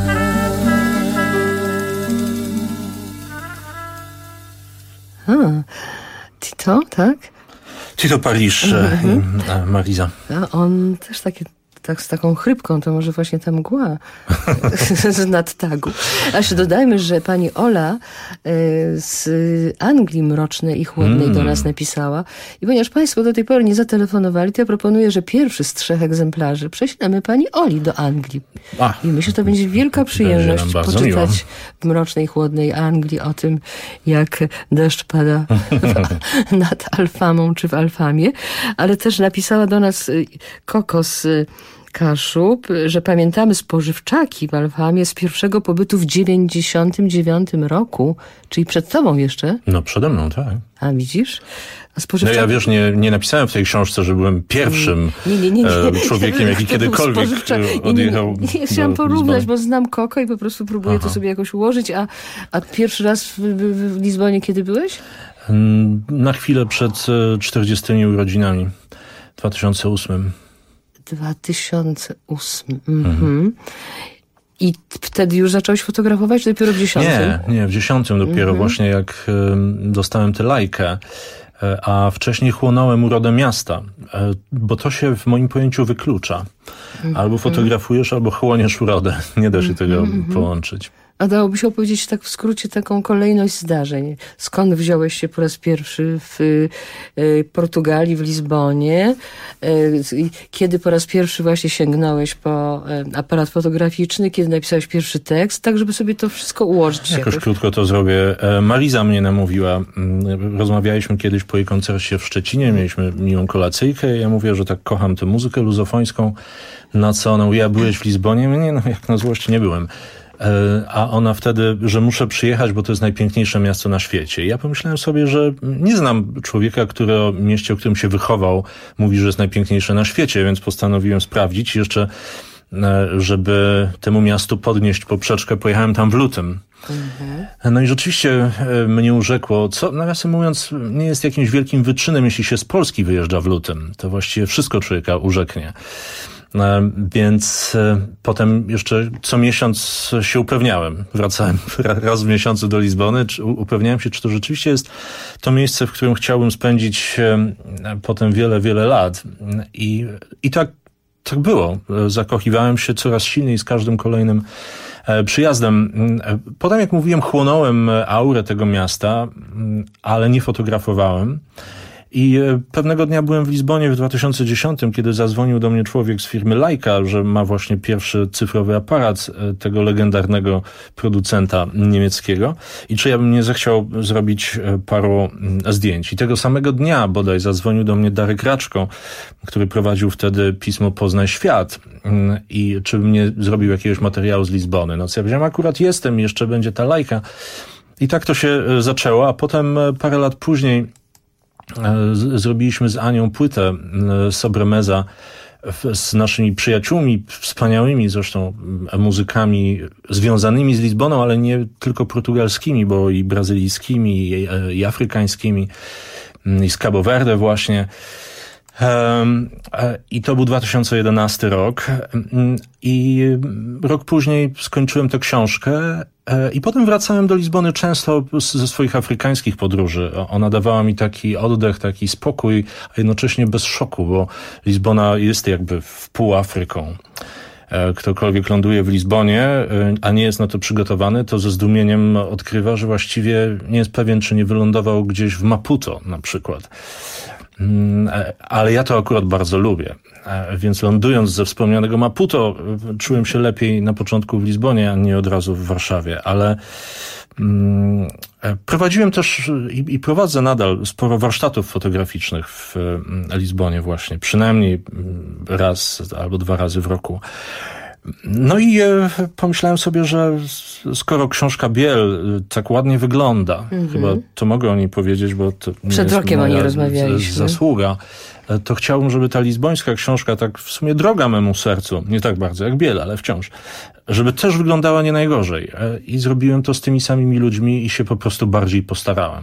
Tito, tak? Tito Parrish i Marisa. A on też tak z taką chrypką, to może właśnie ta mgła z nadtagu. Aż dodajmy, że pani Ola z Anglii Mrocznej i Chłodnej do nas napisała. I ponieważ państwo do tej pory nie zatelefonowali, to ja proponuję, że pierwszy z 3 egzemplarzy prześlemy pani Oli do Anglii. I myślę, że to będzie wielka przyjemność poczytać w Mrocznej i Chłodnej Anglii o tym, jak deszcz pada nad Alfamą czy w Alfamie. Ale też napisała do nas Kokos Kaszub, że pamiętamy spożywczaki w Alfamie z pierwszego pobytu w 99 roku, czyli przed tobą jeszcze. No przede mną, tak. A widzisz? No ja wiesz, nie napisałem w tej książce, że byłem pierwszym człowiekiem, jaki kiedykolwiek odjechał. Nie chciałam porównać, bo znam Koko i po prostu próbuję to sobie jakoś ułożyć. A pierwszy raz w Lizbonie kiedy byłeś? Na chwilę przed 40 urodzinami, 2008. 2008. I wtedy już zacząłeś fotografować, czy dopiero w 10? Nie, w 10 dopiero właśnie jak dostałem tę lajkę. A wcześniej chłonąłem urodę miasta, bo to się w moim pojęciu wyklucza. Albo fotografujesz, albo chłoniesz urodę. Nie da się tego połączyć. A dałoby się opowiedzieć tak w skrócie taką kolejność zdarzeń. Skąd wziąłeś się po raz pierwszy w Portugalii, w Lizbonie? Kiedy po raz pierwszy właśnie sięgnąłeś po aparat fotograficzny? Kiedy napisałeś pierwszy tekst? Tak, żeby sobie to wszystko ułożyć. Jakoś krótko to zrobię. Marisa mnie namówiła. Rozmawialiśmy kiedyś po jej koncercie w Szczecinie. Mieliśmy miłą kolacyjkę. Ja mówię, że tak kocham tę muzykę luzofońską. Na co ona mówi, byłeś w Lizbonie? Nie, jak na złość nie byłem. A ona wtedy, że muszę przyjechać, bo to jest najpiękniejsze miasto na świecie. I ja pomyślałem sobie, że nie znam człowieka, który o mieście, w którym się wychował, mówi, że jest najpiękniejsze na świecie, więc postanowiłem sprawdzić. Jeszcze, żeby temu miastu podnieść poprzeczkę, pojechałem tam w lutym. No i rzeczywiście mnie urzekło, co nawiasem mówiąc nie jest jakimś wielkim wyczynem, jeśli się z Polski wyjeżdża w lutym. To właściwie wszystko człowieka urzeknie. Więc potem jeszcze co miesiąc się upewniałem. Wracałem raz w miesiącu do Lizbony. Upewniałem się, czy to rzeczywiście jest to miejsce, w którym chciałbym spędzić potem wiele, wiele lat. I tak było. Zakochiwałem się coraz silniej z każdym kolejnym przyjazdem. Potem, jak mówiłem, chłonąłem aurę tego miasta, ale nie fotografowałem. I pewnego dnia byłem w Lizbonie w 2010, kiedy zadzwonił do mnie człowiek z firmy Leica, że ma właśnie pierwszy cyfrowy aparat tego legendarnego producenta niemieckiego i czy ja bym nie zechciał zrobić paru zdjęć. I tego samego dnia bodaj zadzwonił do mnie Darek Raczko, który prowadził wtedy pismo Poznaj Świat i czy bym nie zrobił jakiegoś materiału z Lizbony. No co ja powiedziałem, akurat jestem, jeszcze będzie ta Leica. I tak to się zaczęło, a potem parę lat później zrobiliśmy z Anią płytę Sobremesa z naszymi przyjaciółmi, wspaniałymi zresztą muzykami związanymi z Lizboną, ale nie tylko portugalskimi, bo i brazylijskimi, i afrykańskimi, i z Cabo Verde właśnie. I to był 2011 rok i rok później skończyłem tę książkę i potem wracałem do Lizbony często ze swoich afrykańskich podróży. Ona dawała mi taki oddech, taki spokój, a jednocześnie bez szoku, bo Lizbona jest jakby wpół Afryką. Ktokolwiek ląduje w Lizbonie, a nie jest na to przygotowany, to ze zdumieniem odkrywa, że właściwie nie jest pewien, czy nie wylądował gdzieś w Maputo na przykład. Ale ja to akurat bardzo lubię. Więc lądując ze wspomnianego Maputo, czułem się lepiej na początku w Lizbonie, a nie od razu w Warszawie. Ale prowadziłem też i prowadzę nadal sporo warsztatów fotograficznych w Lizbonie właśnie. Przynajmniej raz albo 2 razy w roku. No i pomyślałem sobie, że skoro książka Biel tak ładnie wygląda, chyba to mogę o niej powiedzieć, bo to przed rokiem o niej rozmawialiśmy. Zasługa, to chciałbym, żeby ta lizbońska książka, tak w sumie droga memu sercu, nie tak bardzo jak Biel, ale wciąż, żeby też wyglądała nie najgorzej. I zrobiłem to z tymi samymi ludźmi i się po prostu bardziej postarałem.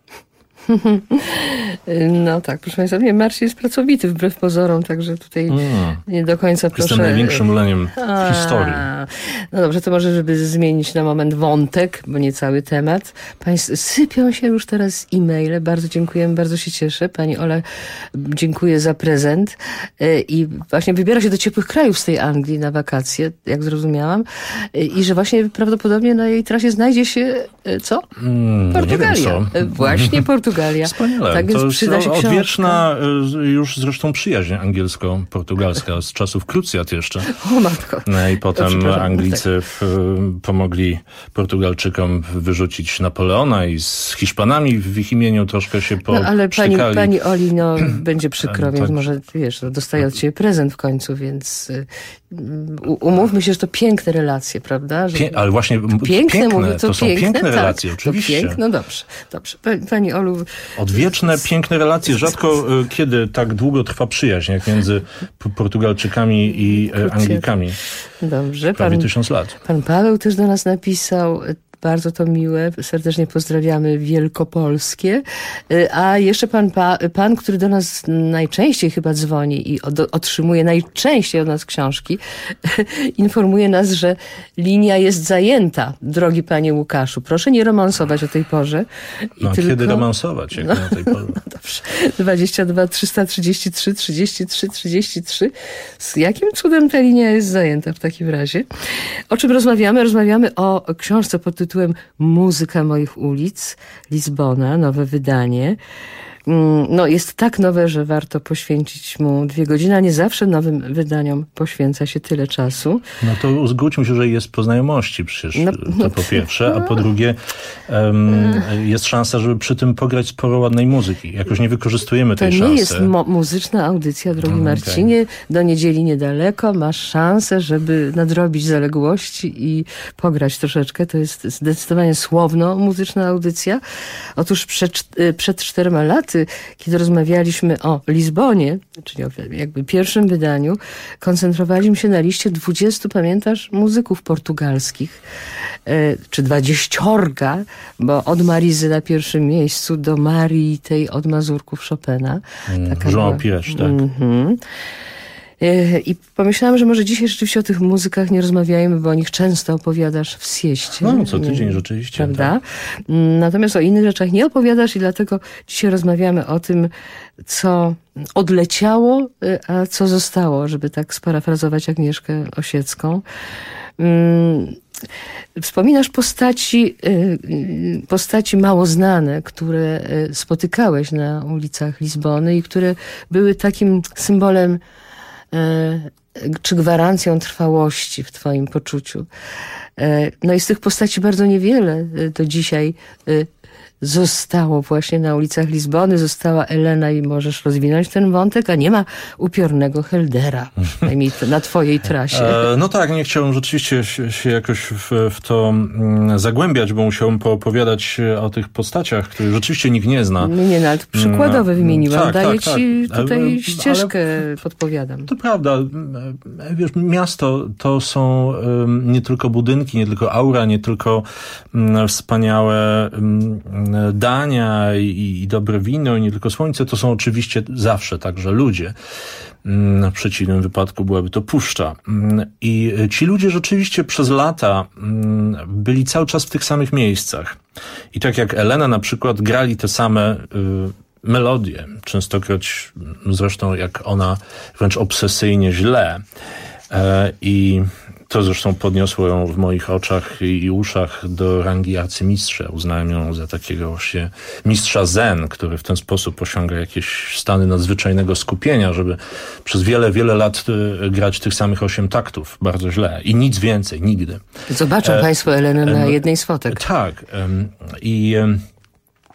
No tak, proszę Państwa, Marcin jest pracowity wbrew pozorom, także tutaj nie do końca proszę... Jestem największym leniem w historii. No dobrze, to może, żeby zmienić na moment wątek, bo nie cały temat. Sypią się już teraz e-maile, bardzo dziękujemy, bardzo się cieszę. Pani Ola, dziękuję za prezent i właśnie wybiera się do ciepłych krajów z tej Anglii na wakacje, jak zrozumiałam, i że właśnie prawdopodobnie na jej trasie znajdzie się co? Portugalia. Nie wiem co. Właśnie Portugalia. Wspaniale. Tak więc to przyda się książka. Odwieczna już zresztą przyjaźń angielsko-portugalska z czasów Krucjat jeszcze. O matko. No i potem Anglicy pomogli Portugalczykom wyrzucić Napoleona i z Hiszpanami w ich imieniu troszkę się ale poprztykali. pani Oli, będzie przykro, więc może, dostaje od ciebie prezent w końcu, więc umówmy się, że to piękne relacje, prawda? Ale właśnie piękne, mówię, to są piękne relacje, tak, oczywiście. No dobrze. Pani Olu... Odwieczne, piękne relacje. Rzadko kiedy tak długo trwa przyjaźń, jak między Portugalczykami i Anglikami. Dobrze. Prawie 1000 lat. Pan Paweł też do nas napisał... Bardzo to miłe. Serdecznie pozdrawiamy Wielkopolskie. A jeszcze pan, który do nas najczęściej chyba dzwoni i otrzymuje najczęściej od nas książki, informuje nas, że linia jest zajęta. Drogi panie Łukaszu, proszę nie romansować o tej porze. Kiedy romansować, jak na tej porze? No dobrze. 22 333 33 33. Z jakim cudem ta linia jest zajęta w takim razie? O czym rozmawiamy? Rozmawiamy o książce pod tytułem Muzyka moich ulic, Lizbona, nowe wydanie. No, jest tak nowe, że warto poświęcić mu 2 godziny, a nie zawsze nowym wydaniom poświęca się tyle czasu. No to uzgódźmy się, że jest po znajomości przecież, to po pierwsze, a po drugie jest szansa, żeby przy tym pograć sporo ładnej muzyki. Jakoś nie wykorzystujemy tej szansy. To nie jest muzyczna audycja, drogi Marcinie. Do niedzieli niedaleko, masz szansę, żeby nadrobić zaległości i pograć troszeczkę. To jest zdecydowanie słowno-muzyczna audycja. Otóż przed 4 laty, kiedy rozmawialiśmy o Lizbonie, czyli o jakby pierwszym wydaniu, koncentrowaliśmy się na liście 20, pamiętasz, muzyków portugalskich, czy 20, bo od Marizy na pierwszym miejscu do Marii tej od Mazurków Chopina. João Pires, tak. I pomyślałam, że może dzisiaj rzeczywiście o tych muzykach nie rozmawiajmy, bo o nich często opowiadasz w sieście. No, co tydzień rzeczywiście. Prawda? Tak. Natomiast o innych rzeczach nie opowiadasz i dlatego dzisiaj rozmawiamy o tym, co odleciało, a co zostało, żeby tak sparafrazować Agnieszkę Osiecką. Wspominasz postaci mało znane, które spotykałeś na ulicach Lizbony i które były takim symbolem czy gwarancją trwałości w twoim poczuciu. No i z tych postaci bardzo niewiele do dzisiaj zostało właśnie na ulicach Lizbony. Została Elena i możesz rozwinąć ten wątek, a nie ma upiornego Heldera, przynajmniej na twojej trasie. No tak, nie chciałem rzeczywiście się jakoś w to zagłębiać, bo musiałem poopowiadać o tych postaciach, których rzeczywiście nikt nie zna. Nie, no, ale przykładowe wymieniłam. Tak, Daję tak, ci tak. tutaj ścieżkę, podpowiadam. To prawda. Wiesz, miasto to są nie tylko budynki, nie tylko aura, nie tylko wspaniałe dania i dobre wino, i nie tylko słońce, to są oczywiście zawsze także ludzie. W przeciwnym wypadku byłaby to puszcza. I ci ludzie rzeczywiście przez lata byli cały czas w tych samych miejscach. I tak jak Elena na przykład grali te same melodie, częstokroć zresztą jak ona wręcz obsesyjnie źle. I to zresztą podniosło ją w moich oczach i uszach do rangi arcymistrza. Uznałem ją za takiego właśnie mistrza zen, który w ten sposób osiąga jakieś stany nadzwyczajnego skupienia, żeby przez wiele, wiele lat grać tych samych 8 taktów bardzo źle. I nic więcej, nigdy. Zobaczą państwo Elenę na jednej z fotek. Tak.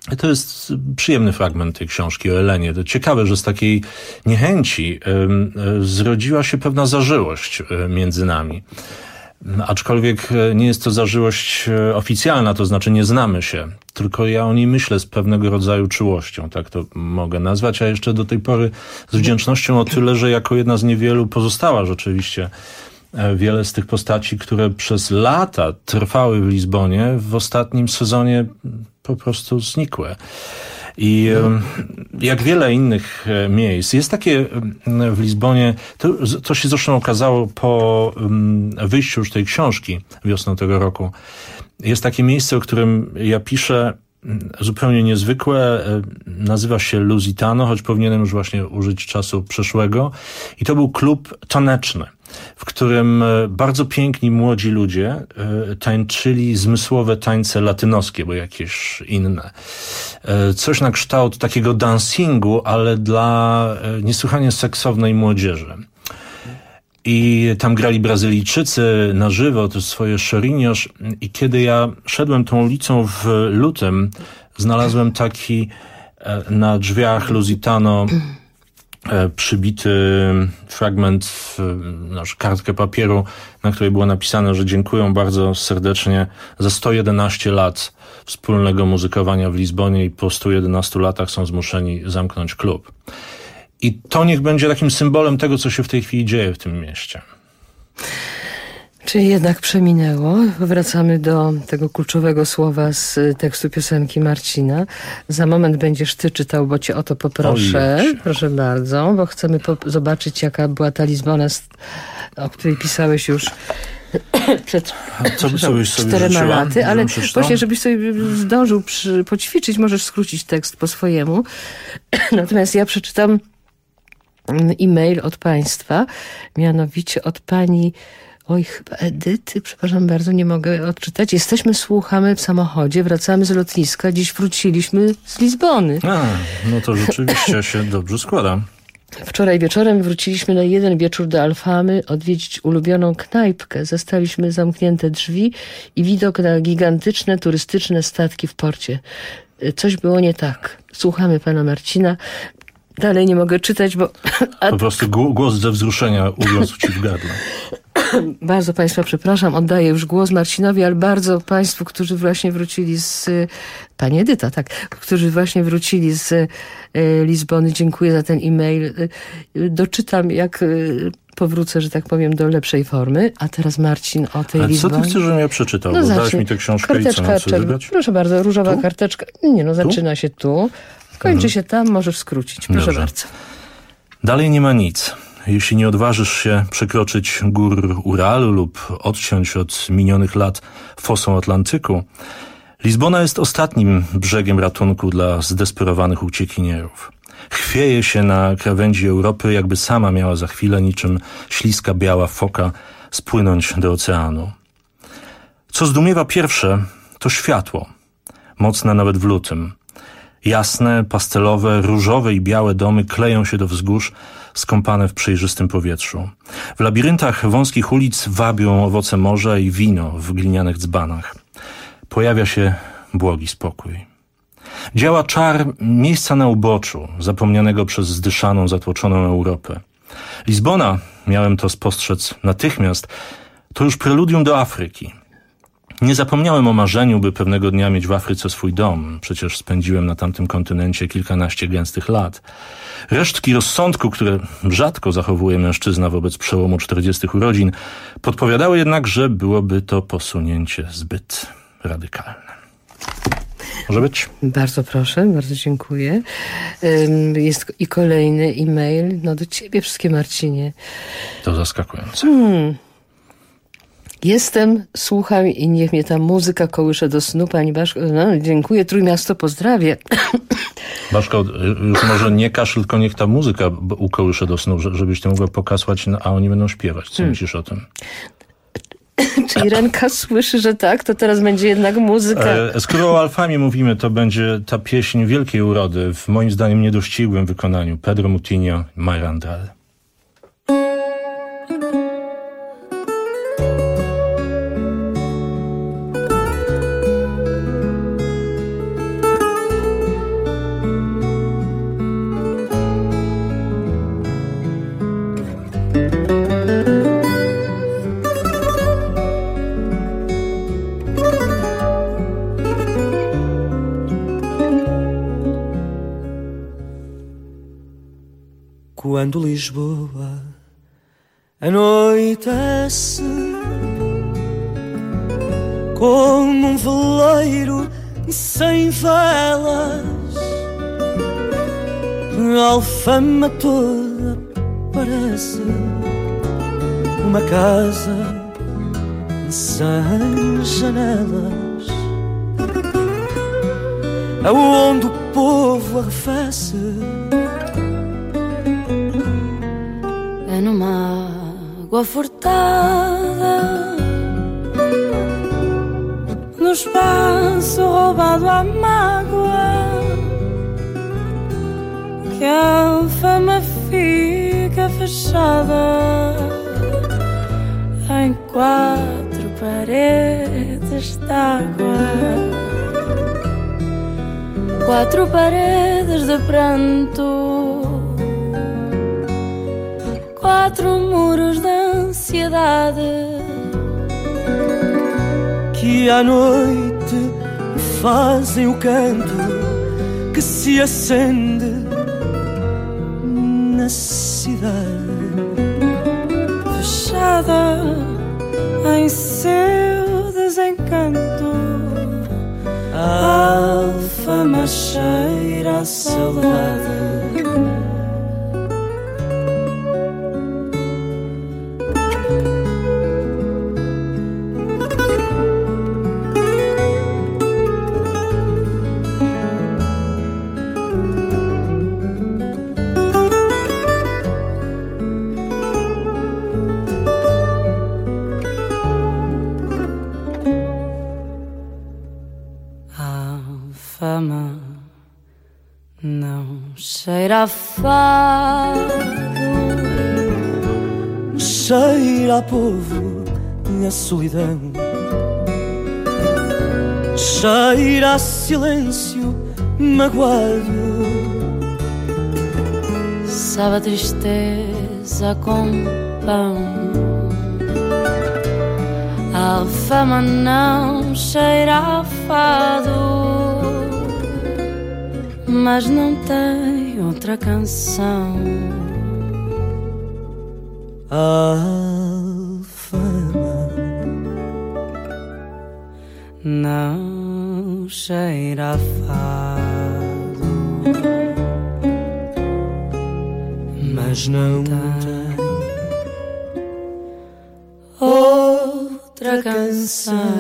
To jest przyjemny fragment tej książki o Elenie. To ciekawe, że z takiej niechęci zrodziła się pewna zażyłość między nami. Aczkolwiek nie jest to zażyłość oficjalna, to znaczy nie znamy się, tylko ja o niej myślę z pewnego rodzaju czułością, tak to mogę nazwać, a jeszcze do tej pory z wdzięcznością o tyle, że jako jedna z niewielu pozostała rzeczywiście wiele z tych postaci, które przez lata trwały w Lizbonie, w ostatnim sezonie po prostu znikły. I jak wiele innych miejsc, jest takie w Lizbonie, to się zresztą okazało po wyjściu już tej książki wiosną tego roku, jest takie miejsce, o którym ja piszę, zupełnie niezwykłe, nazywa się Lusitano, choć powinienem już właśnie użyć czasu przeszłego. I to był klub taneczny, w którym bardzo piękni młodzi ludzie tańczyli zmysłowe tańce latynoskie, bo jakieś inne. Coś na kształt takiego dancingu, ale dla niesłychanie seksownej młodzieży. I tam grali Brazylijczycy na żywo, to swoje chorinhos. I kiedy ja szedłem tą ulicą w lutym, znalazłem taki na drzwiach Lusitano przybity fragment, kartkę papieru, na której było napisane, że dziękują bardzo serdecznie za 111 lat wspólnego muzykowania w Lizbonie i po 111 latach są zmuszeni zamknąć klub. I to niech będzie takim symbolem tego, co się w tej chwili dzieje w tym mieście. Czyli jednak przeminęło. Wracamy do tego kluczowego słowa z tekstu piosenki Marcina. Za moment będziesz ty czytał, bo cię o to poproszę. Proszę bardzo, bo chcemy zobaczyć, jaka była ta Lizbona, o której pisałeś już przed 4 laty, ale właśnie, żebyś sobie zdążył poćwiczyć, możesz skrócić tekst po swojemu. Natomiast ja przeczytam e-mail od państwa, mianowicie od pani chyba Edyty, przepraszam bardzo, nie mogę odczytać. Słuchamy w samochodzie, wracamy z lotniska, dziś wróciliśmy z Lizbony. No to rzeczywiście się dobrze składa. Wczoraj wieczorem wróciliśmy na jeden wieczór do Alfamy odwiedzić ulubioną knajpkę. Zastaliśmy zamknięte drzwi i widok na gigantyczne turystyczne statki w porcie. Coś było nie tak. Słuchamy pana Marcina. Dalej nie mogę czytać, bo... Po prostu głos ze wzruszenia uwiózł ci w gardle. Bardzo państwa przepraszam, oddaję już głos Marcinowi, ale bardzo państwu, którzy właśnie wrócili z... Pani Edyta, tak, którzy właśnie wrócili z Lizbony, dziękuję za ten e-mail. Doczytam, jak powrócę, że tak powiem, do lepszej formy. A teraz Marcin o tej Lizbonie. Co ty chcesz, żebym ja przeczytał? No, dałeś mi tę książkę i co mam sobie wybrać? Proszę bardzo, różowa karteczka. Nie, zaczyna się tu. Kończy się tam, możesz skrócić. Proszę bardzo. Dalej nie ma nic. Jeśli nie odważysz się przekroczyć gór Uralu lub odciąć od minionych lat fosą Atlantyku, Lizbona jest ostatnim brzegiem ratunku dla zdesperowanych uciekinierów. Chwieje się na krawędzi Europy, jakby sama miała za chwilę niczym śliska biała foka spłynąć do oceanu. Co zdumiewa pierwsze, to światło, mocne nawet w lutym. Jasne, pastelowe, różowe i białe domy kleją się do wzgórz, skąpane w przejrzystym powietrzu. W labiryntach wąskich ulic wabią owoce morza i wino w glinianych dzbanach. Pojawia się błogi spokój. Działa czar miejsca na uboczu, zapomnianego przez zdyszaną, zatłoczoną Europę. Lizbona, miałem to spostrzec natychmiast, to już preludium do Afryki. Nie zapomniałem o marzeniu, by pewnego dnia mieć w Afryce swój dom. Przecież spędziłem na tamtym kontynencie kilkanaście gęstych lat. Resztki rozsądku, które rzadko zachowuje mężczyzna wobec przełomu 40 urodzin, podpowiadały jednak, że byłoby to posunięcie zbyt radykalne. Może być? Bardzo proszę, bardzo dziękuję. Jest i kolejny e-mail, do ciebie wszystkie, Marcinie. To zaskakujące. Jestem, słucham i niech mnie ta muzyka kołysze do snu. Pani Baszko, dziękuję, Trójmiasto pozdrawię. Baszko, już może nie kaszel, tylko niech ta muzyka ukołysze do snu, żebyś ty mogła pokasłać, a oni będą śpiewać. Co myślisz o tym? Czy Irenka słyszy, że tak? To teraz będzie jednak muzyka. Skoro o Alfamie mówimy, to będzie ta pieśń wielkiej urody, w moim zdaniem niedościgłym wykonaniu. Pedro Mutinho, Mayra Andrade. quando Lisboa anoitece como um veleiro sem velas, a Alfama toda parece uma casa sem janelas, aonde o povo arrefece. É numa água furtada, no espaço roubado à mágoa, que a fama fica fechada em 4 paredes d'água, 4 paredes de pranto, 4 muros de ansiedade, que à noite fazem o canto que se acende na cidade, fechada em seu desencanto. A Alfama cheira a saudade. Não cheira a fado, cheira a povo e a solidão, cheira a silêncio magoado, sabe a tristeza com pão. A Alfama não cheira a fado, mas não tem outra canção. A Alfama não cheira a fado, mas não tem outra canção.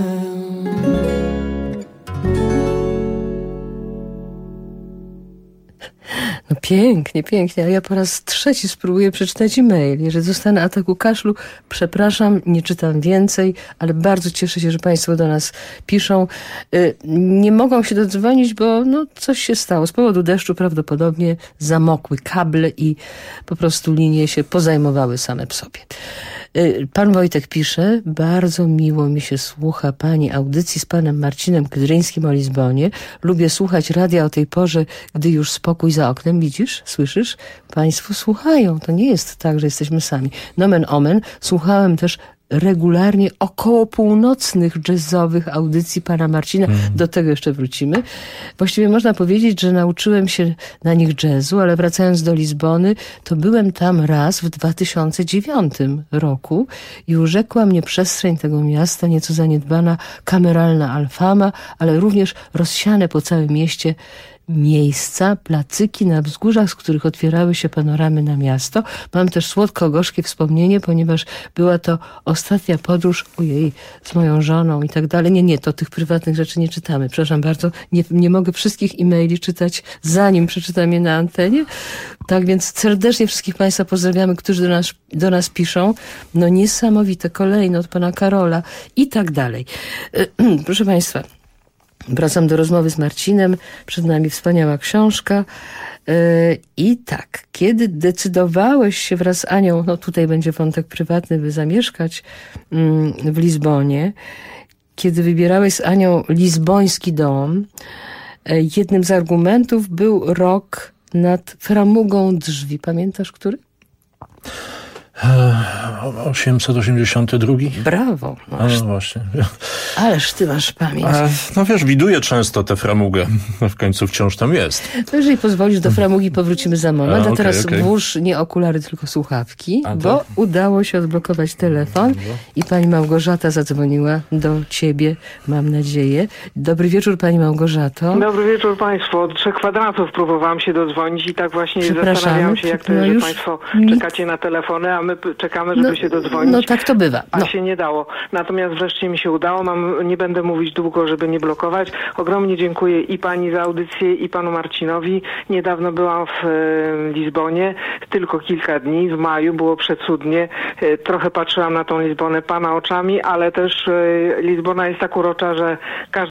No pięknie, pięknie. A ja po raz 3 spróbuję przeczytać e-mail. Jeżeli zostanę ataku kaszlu, przepraszam, nie czytam więcej, ale bardzo cieszę się, że Państwo do nas piszą. Nie mogą się dodzwonić, bo coś się stało. Z powodu deszczu prawdopodobnie zamokły kable i po prostu linie się pozajmowały same w sobie. Pan Wojtek pisze: bardzo miło mi się słucha Pani audycji z Panem Marcinem Kydryńskim o Lizbonie. Lubię słuchać radia o tej porze, gdy już spokój za oknem. Widzisz? Słyszysz? Państwo słuchają. To nie jest tak, że jesteśmy sami. Nomen omen. Słuchałem też regularnie około północnych jazzowych audycji Pana Marcina. Do tego jeszcze wrócimy. Właściwie można powiedzieć, że nauczyłem się na nich jazzu, ale wracając do Lizbony, to byłem tam raz w 2009 roku i urzekła mnie przestrzeń tego miasta, nieco zaniedbana kameralna Alfama, ale również rozsiane po całym mieście miejsca, placyki na wzgórzach, z których otwierały się panoramy na miasto. Mam też słodko-gorzkie wspomnienie, ponieważ była to ostatnia podróż, z moją żoną i tak dalej. Nie, to tych prywatnych rzeczy nie czytamy. Przepraszam bardzo, nie mogę wszystkich e-maili czytać, zanim przeczytam je na antenie. Tak więc serdecznie wszystkich Państwa pozdrawiamy, którzy do nas piszą. Niesamowite, kolejne od pana Karola i tak dalej. Proszę Państwa, wracam do rozmowy z Marcinem. Przed nami wspaniała książka. I tak, kiedy decydowałeś się wraz z Anią, tutaj będzie wątek prywatny, by zamieszkać w Lizbonie, kiedy wybierałeś z Anią lizboński dom, jednym z argumentów był rok nad framugą drzwi. Pamiętasz, który? 882? Brawo. No właśnie. Ależ ty masz pamięć. No wiesz, widuję często tę framugę. W końcu wciąż tam jest. To jeżeli pozwolisz, do framugi powrócimy za moment. A teraz okej. włóż nie okulary, tylko słuchawki, bo tak? udało się odblokować telefon i pani Małgorzata zadzwoniła do ciebie, mam nadzieję. Dobry wieczór, pani Małgorzato. Dobry wieczór państwu. Od 3 kwadratów próbowałam się dodzwonić i tak właśnie zastanawiałam się, jak to jest, że państwo czekacie na telefony, a my czekamy, żeby się dodzwonić. No tak to bywa. A się nie dało. Natomiast wreszcie mi się udało. Nie będę mówić długo, żeby nie blokować. Ogromnie dziękuję i pani za audycję, i panu Marcinowi. Niedawno byłam w Lizbonie, tylko kilka dni, w maju, było przecudnie. Trochę patrzyłam na tą Lizbonę pana oczami, ale też Lizbona jest tak urocza, że każdy